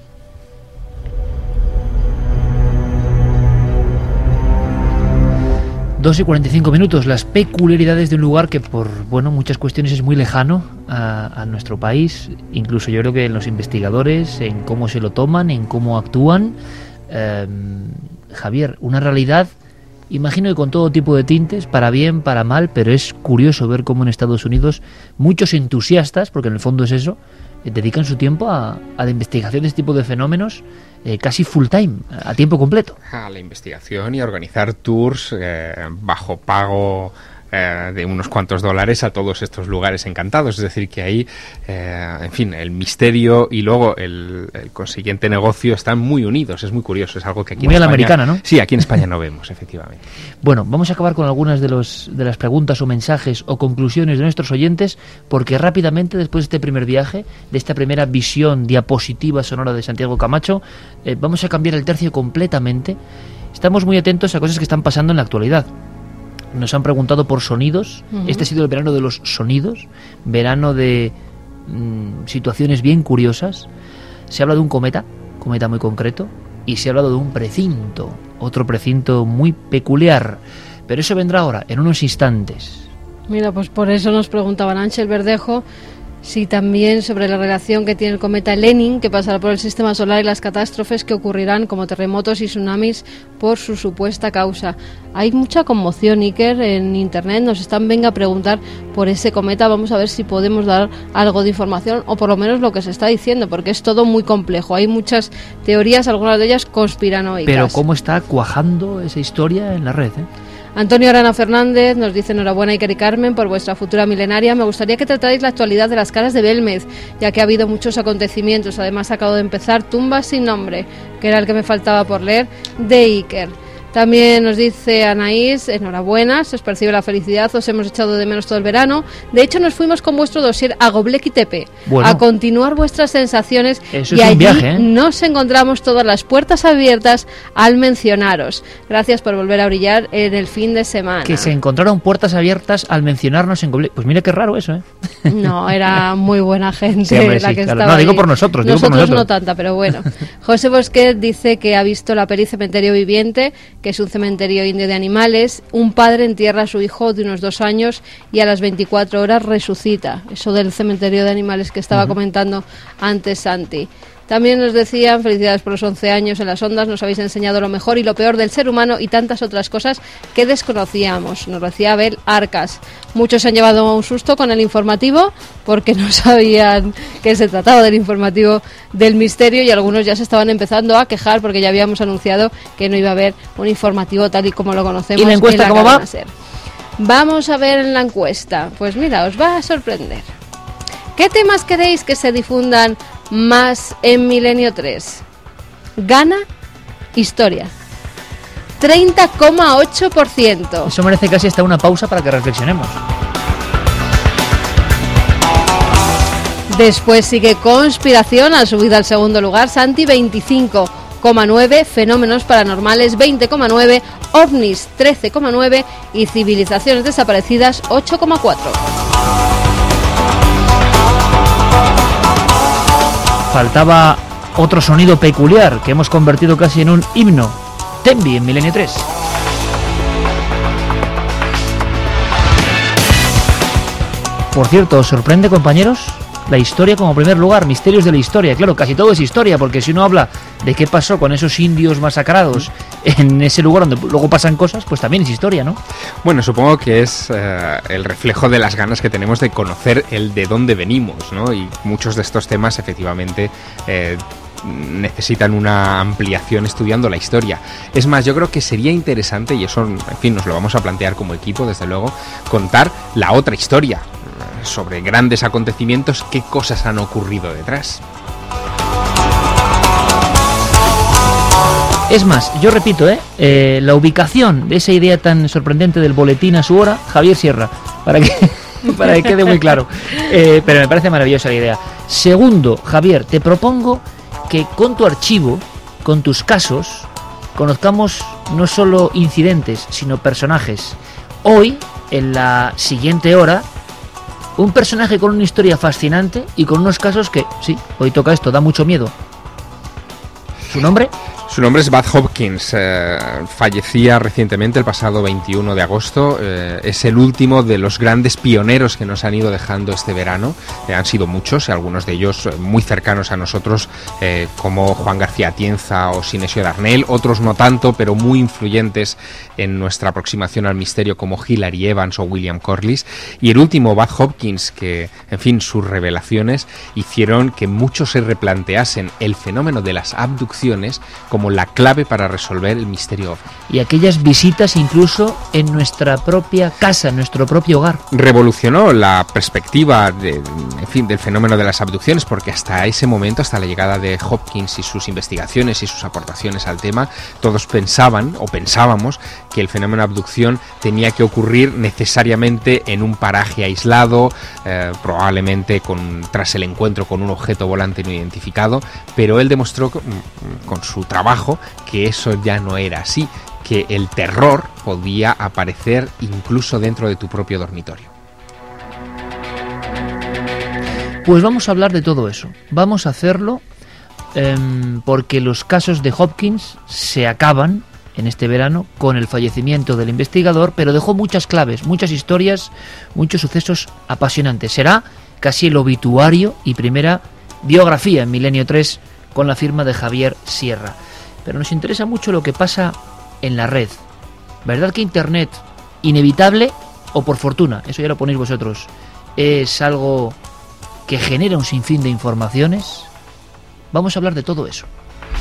dos y cuarenta y cinco minutos, las peculiaridades de un lugar que por bueno muchas cuestiones es muy lejano a, a nuestro país, incluso yo creo que en los investigadores, en cómo se lo toman, en cómo actúan. Eh, Javier, una realidad, imagino que con todo tipo de tintes, para bien, para mal, pero es curioso ver cómo en Estados Unidos muchos entusiastas, porque en el fondo es eso, eh, dedican su tiempo a, a la investigación de este tipo de fenómenos. Eh, casi full time, a tiempo completo. A la investigación y a organizar tours eh, bajo pago eh, de unos cuantos dólares a todos estos lugares encantados. Es decir, que ahí, eh, en fin, el misterio y luego el, el consiguiente negocio están muy unidos. Es muy curioso, es algo que aquí muy en a la España, americana, ¿no? Sí, aquí en España no vemos, efectivamente. Bueno, vamos a acabar con algunas de, los, de las preguntas o mensajes o conclusiones de nuestros oyentes, porque rápidamente, después de este primer viaje, de esta primera visión diapositiva sonora de Santiago Camacho, eh, vamos a cambiar el tercio completamente. Estamos muy atentos a cosas que están pasando en la actualidad. Nos han preguntado por sonidos. Uh-huh. Este ha sido el verano de los sonidos, verano de mmm, situaciones bien curiosas. Se habla de un cometa, cometa muy concreto, y se ha hablado de un precinto, otro precinto muy peculiar. Pero eso vendrá ahora, en unos instantes. Mira, pues por eso nos preguntaban Ángel Verdejo si también sobre la relación que tiene el cometa Lenin, que pasará por el sistema solar, y las catástrofes que ocurrirán como terremotos y tsunamis por su supuesta causa. Hay mucha conmoción, Iker, en internet. Nos están venga a preguntar por ese cometa. Vamos a ver si podemos dar algo de información, o por lo menos lo que se está diciendo, porque es todo muy complejo. Hay muchas teorías, algunas de ellas conspiranoicas. Pero cómo está cuajando esa historia en la red, ¿eh? Antonio Arana Fernández nos dice: enhorabuena, Iker y Carmen, por vuestra futura milenaria. Me gustaría que tratáis la actualidad de las caras de Belmez, ya que ha habido muchos acontecimientos. Además, acabo de empezar Tumbas sin nombre, que era el que me faltaba por leer, de Iker. También nos dice Anaís: enhorabuena, se os percibe la felicidad, os hemos echado de menos todo el verano. De hecho, nos fuimos con vuestro dossier a Göbekli Tepe, bueno, a continuar vuestras sensaciones. Eso y es un allí viaje, ¿eh? Nos encontramos todas las puertas abiertas al mencionaros. Gracias por volver a brillar en el fin de semana. Que se encontraron puertas abiertas al mencionarnos en Göbekli. Pues mira qué raro eso, ¿eh? No, era muy buena gente, sí, hombre, la sí, que claro. estaba No, digo ahí. por nosotros, digo nosotros por nosotros. no tanta, pero bueno. José Bosquet dice que ha visto la peli Cementerio Viviente, que es un cementerio indio de animales. Un padre entierra a su hijo de unos dos años y a las veinticuatro horas resucita. Eso del cementerio de animales que estaba uh-huh. comentando antes Santi. También nos decían: felicidades por los once años en las ondas, nos habéis enseñado lo mejor y lo peor del ser humano y tantas otras cosas que desconocíamos. Nos decía Abel Arcas. Muchos se han llevado un susto con el informativo porque no sabían que se trataba del informativo del misterio, y algunos ya se estaban empezando a quejar porque ya habíamos anunciado que no iba a haber un informativo tal y como lo conocemos. ¿Y la encuesta cómo va? Vamos a ver en la encuesta. Pues mira, os va a sorprender. ¿Qué temas queréis que se difundan más en Milenio tres? Gana historia, treinta coma ocho por ciento. Eso merece casi hasta una pausa para que reflexionemos. Después sigue conspiración, al subida al segundo lugar, Santi veinticinco coma nueve, fenómenos paranormales veinte coma nueve, ovnis trece coma nueve y civilizaciones desaparecidas ocho coma cuatro. faltaba otro sonido peculiar que hemos convertido casi en un himno. Tembi en Milenio tres. Por cierto, ¿os sorprende, compañeros? La historia como primer lugar, misterios de la historia. Claro, casi todo es historia, porque si uno habla de qué pasó con esos indios masacrados en ese lugar donde luego pasan cosas, pues también es historia, ¿no? Bueno, supongo que es eh, el reflejo de las ganas que tenemos de conocer el de dónde venimos, ¿no? Y muchos de estos temas, efectivamente, eh, necesitan una ampliación estudiando la historia. Es más, yo creo que sería interesante, y eso, en fin, nos lo vamos a plantear como equipo, desde luego, contar la otra historia sobre grandes acontecimientos, qué cosas han ocurrido detrás. Es más, yo repito, ¿eh? Eh, la ubicación de esa idea tan sorprendente del boletín a su hora, Javier Sierra, para que, para que quede muy claro. Eh, pero me parece maravillosa la idea. Segundo, Javier, te propongo que con tu archivo, con tus casos, conozcamos no solo incidentes, sino personajes. Hoy, en la siguiente hora, un personaje con una historia fascinante y con unos casos que, sí, hoy toca esto, da mucho miedo. ¿Su nombre? Su nombre es Bud Hopkins, eh, fallecía recientemente el pasado veintiuno de agosto, eh, es el último de los grandes pioneros que nos han ido dejando este verano, eh, han sido muchos, algunos de ellos muy cercanos a nosotros, eh, como Juan García Atienza o Sinesio Darnell, otros no tanto, pero muy influyentes en nuestra aproximación al misterio, como Hilary Evans o William Corliss, y el último, Bud Hopkins, que, en fin, sus revelaciones hicieron que muchos se replanteasen el fenómeno de las abducciones como la clave para resolver el misterio ovni. Y aquellas visitas incluso en nuestra propia casa, en nuestro propio hogar. Revolucionó la perspectiva de, en fin, del fenómeno de las abducciones, porque hasta ese momento, hasta la llegada de Hopkins y sus investigaciones y sus aportaciones al tema, todos pensaban o pensábamos que el fenómeno de abducción tenía que ocurrir necesariamente en un paraje aislado, eh, probablemente con, tras el encuentro con un objeto volante no identificado, pero él demostró con, con su trabajo que eso ya no era así, que el terror podía aparecer incluso dentro de tu propio dormitorio. Pues vamos a hablar de todo eso. Vamos a hacerlo eh, porque los casos de Hopkins se acaban en este verano con el fallecimiento del investigador, pero dejó muchas claves, muchas historias, muchos sucesos apasionantes. Será casi el obituario y primera biografía en Milenio tres con la firma de Javier Sierra. Pero nos interesa mucho lo que pasa en la red. ¿Verdad que Internet, inevitable o por fortuna, eso ya lo ponéis vosotros, es algo que genera un sinfín de informaciones? Vamos a hablar de todo eso.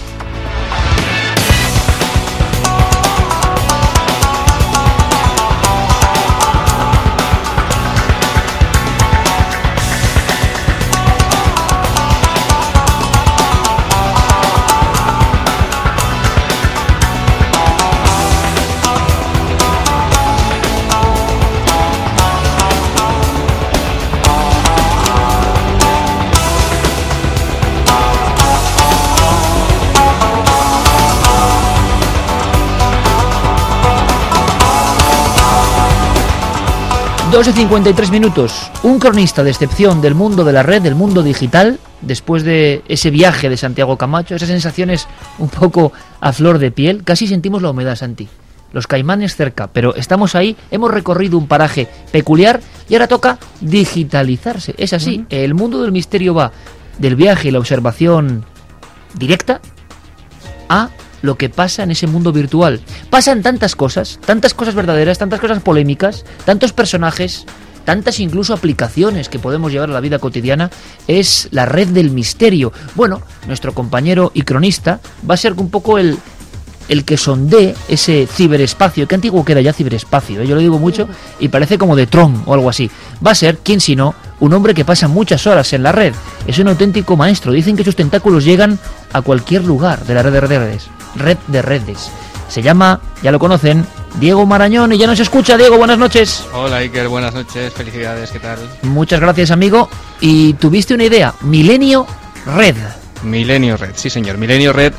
doce cincuenta y tres minutos. Un cronista de excepción del mundo de la red, del mundo digital, después de ese viaje de Santiago Camacho, esas sensaciones un poco a flor de piel, casi sentimos la humedad, Santi. Los Caimanes cerca, pero estamos ahí, hemos recorrido un paraje peculiar y ahora toca digitalizarse. Es así, uh-huh. El mundo del misterio va del viaje y la observación directa a lo que pasa en ese mundo virtual. Pasan tantas cosas, tantas cosas verdaderas, tantas cosas polémicas, tantos personajes, tantas incluso aplicaciones que podemos llevar a la vida cotidiana. Es la red del misterio. Bueno, nuestro compañero y cronista va a ser un poco el, el que sondee ese ciberespacio. Qué antiguo queda ya ciberespacio, ¿eh? Yo lo digo mucho y parece como de Tron o algo así. Va a ser, quién si no, un hombre que pasa muchas horas en la red. Es un auténtico maestro. Dicen que sus tentáculos llegan a cualquier lugar de la red de redes. Red de redes. Se llama, ya lo conocen, Diego Marañón, y ya nos escucha. Diego, buenas noches. Hola Iker, buenas noches, felicidades, ¿qué tal? Muchas gracias, amigo. Y tuviste una idea, Milenio Red. Milenio Red, sí señor, Milenio Red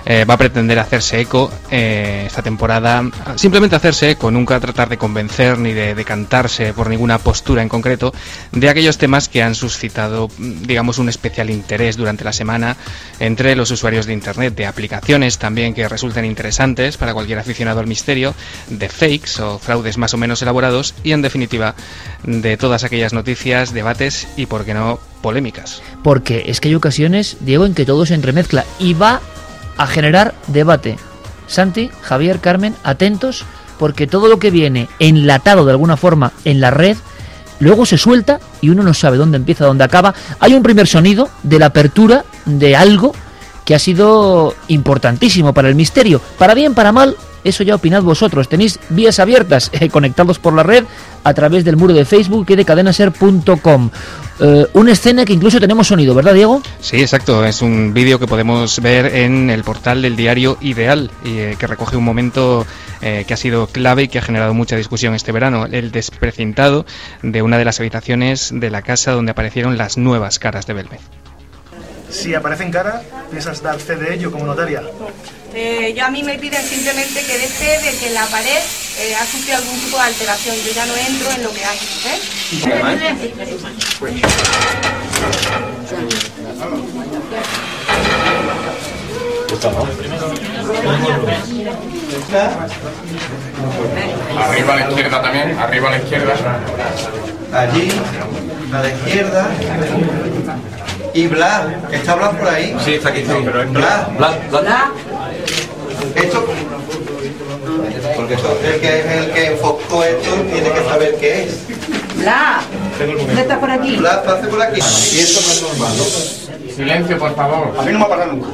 eh, va a pretender hacerse eco eh, esta temporada, simplemente hacerse eco, nunca tratar de convencer ni de decantarse por ninguna postura en concreto de aquellos temas que han suscitado, digamos, un especial interés durante la semana entre los usuarios de Internet, de aplicaciones también que resulten interesantes para cualquier aficionado al misterio, de fakes o fraudes más o menos elaborados y, en definitiva, de todas aquellas noticias, debates y, por qué no, polémicas. Porque es que hay ocasiones, Diego, en que todo se entremezcla y va a generar debate. Santi, Javier, Carmen, atentos, porque todo lo que viene enlatado de alguna forma en la red, luego se suelta y uno no sabe dónde empieza, dónde acaba. Hay un primer sonido de la apertura de algo que ha sido importantísimo para el misterio. Para bien, para mal, eso ya opinad vosotros. Tenéis vías abiertas, eh, conectados por la red a través del muro de Facebook y de cadena ser punto com. Eh, una escena que incluso tenemos sonido, ¿verdad, Diego? Sí, exacto. Es un vídeo que podemos ver en el portal del diario Ideal, y eh, que recoge un momento eh, que ha sido clave y que ha generado mucha discusión este verano: el desprecintado de una de las habitaciones de la casa donde aparecieron las nuevas caras de Belmez. Si aparecen caras, ¿piensas dar fe de ello como notaria? Eh, yo a mí me piden simplemente que dé fe de que la pared eh, ha sufrido algún tipo de alteración. Yo ya no entro en lo que hay, ¿eh? Arriba a la izquierda también, arriba a la izquierda. Allí, a la izquierda. Y Blas, ¿está Blas por ahí? Sí, está aquí, sí. Blas, Blas, Blas. Esto, porque esto, el que es el que enfocó esto tiene que saber qué es. Blas, ¿dónde estás por aquí? Blas, pase por aquí. Y esto no es normal, ¿no? Silencio, por favor. A mí no me ha pasado nunca.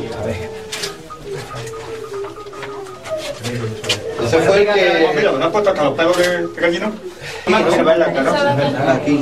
Ese fue el que... Mira, ¿no has puesto hasta los pelos de gallina? Aquí.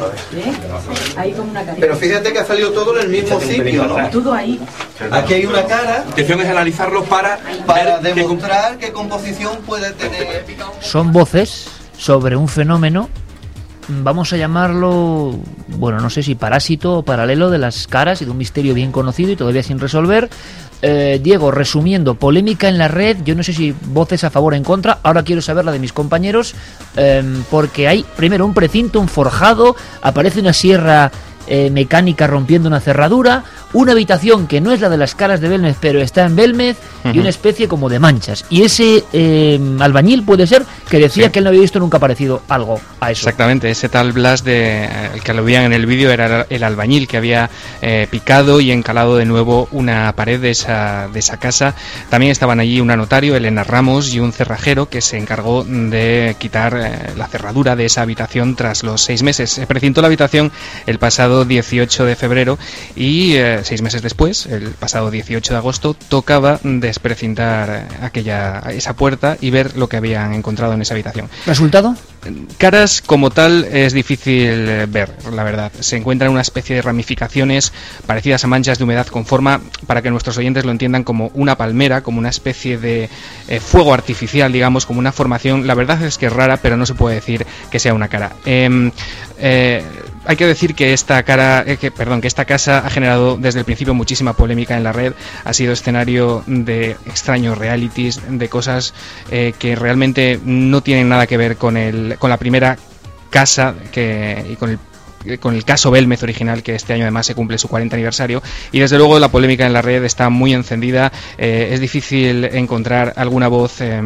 Ahí como una carita. Pero fíjate que ha salido todo en el mismo sitio, ¿no? Todo ahí. Aquí hay una cara. La intención es analizarlo para... Para demostrar qué composición puede tener. Son voces sobre un fenómeno, vamos a llamarlo, bueno, no sé si parásito o paralelo de las caras y de un misterio bien conocido y todavía sin resolver. Eh, Diego, resumiendo, polémica en la red, yo no sé si voces a favor o en contra, ahora quiero saber la de mis compañeros, eh, porque hay primero un precinto, un forjado, aparece una sierra eh, mecánica rompiendo una cerradura, una habitación que no es la de las caras de Belmez, pero está en Belmez, uh-huh. y una especie como de manchas. Y ese eh, albañil puede ser que decía sí. que él no había visto nunca parecido algo a eso. Exactamente, ese tal Blas, de, el que lo veían en el vídeo, era el albañil que había eh, picado y encalado de nuevo una pared de esa, de esa casa. También estaban allí una notario, Elena Ramos, y un cerrajero que se encargó de quitar eh, la cerradura de esa habitación tras los seis meses. Se precintó la habitación el pasado dieciocho de febrero y... Eh, seis meses después, el pasado dieciocho de agosto, tocaba desprecintar aquella, esa puerta y ver lo que habían encontrado en esa habitación. ¿Resultado? Caras como tal es difícil ver, la verdad. Se encuentran una especie de ramificaciones parecidas a manchas de humedad con forma, para que nuestros oyentes lo entiendan, como una palmera, como una especie de eh, fuego artificial, digamos, como una formación. La verdad es que es rara, pero no se puede decir que sea una cara. Eh, eh, Hay que decir que esta cara, eh, que, perdón, que esta casa ha generado desde el principio muchísima polémica en la red. Ha sido escenario de extraños realities, de cosas eh, que realmente no tienen nada que ver con el, con la primera casa que y con el con el caso Belmez original, que este año además se cumple su cuarenta aniversario, y desde luego la polémica en la red está muy encendida. Eh, es difícil encontrar alguna voz eh,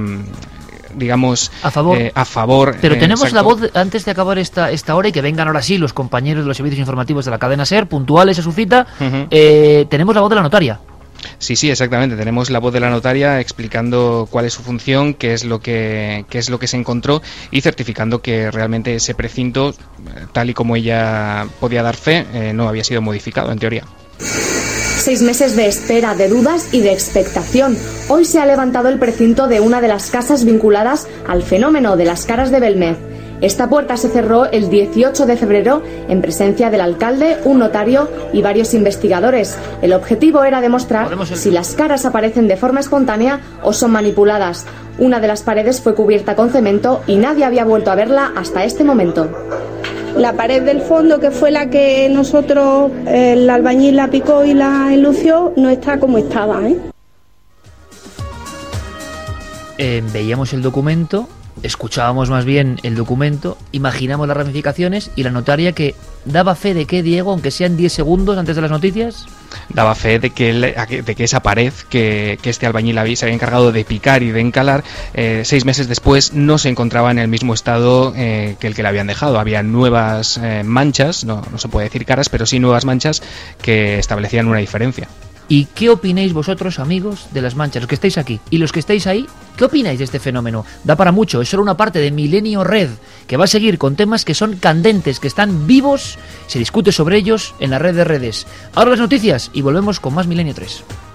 digamos a favor, eh, a favor pero eh, tenemos exacto. La voz antes de acabar esta esta hora, y que vengan ahora sí los compañeros de los servicios informativos de la cadena SER puntuales a su cita. Uh-huh. eh, tenemos la voz de la notaria. Sí, sí, exactamente. Tenemos la voz de la notaria explicando cuál es su función, qué es lo que qué es lo que se encontró, y certificando que realmente ese precinto, tal y como ella podía dar fe, eh, no había sido modificado en teoría. Seis meses de espera, de dudas y de expectación. Hoy se ha levantado el precinto de una de las casas vinculadas al fenómeno de las caras de Belmez. Esta puerta se cerró el dieciocho de febrero en presencia del alcalde, un notario y varios investigadores. El objetivo era demostrar si las caras aparecen de forma espontánea o son manipuladas. Una de las paredes fue cubierta con cemento y nadie había vuelto a verla hasta este momento. La pared del fondo, que fue la que nosotros, el albañil la picó y la enlució, no está como estaba, ¿eh? eh, veíamos el documento, escuchábamos más bien el documento, imaginamos las ramificaciones y la notaria que daba fe de que, Diego, aunque sean diez segundos antes de las noticias... Daba fe de que, de que esa pared que, que este albañil había, se había encargado de picar y de encalar, eh, seis meses después no se encontraba en el mismo estado eh, que el que le habían dejado. Había nuevas eh, manchas, no, no se puede decir caras, pero sí nuevas manchas que establecían una diferencia. ¿Y qué opináis vosotros, amigos, de las manchas? Los que estáis aquí y los que estáis ahí, ¿qué opináis de este fenómeno? Da para mucho, es solo una parte de Milenio Red, que va a seguir con temas que son candentes, que están vivos, se discute sobre ellos en la red de redes. Ahora las noticias y volvemos con más Milenio tres.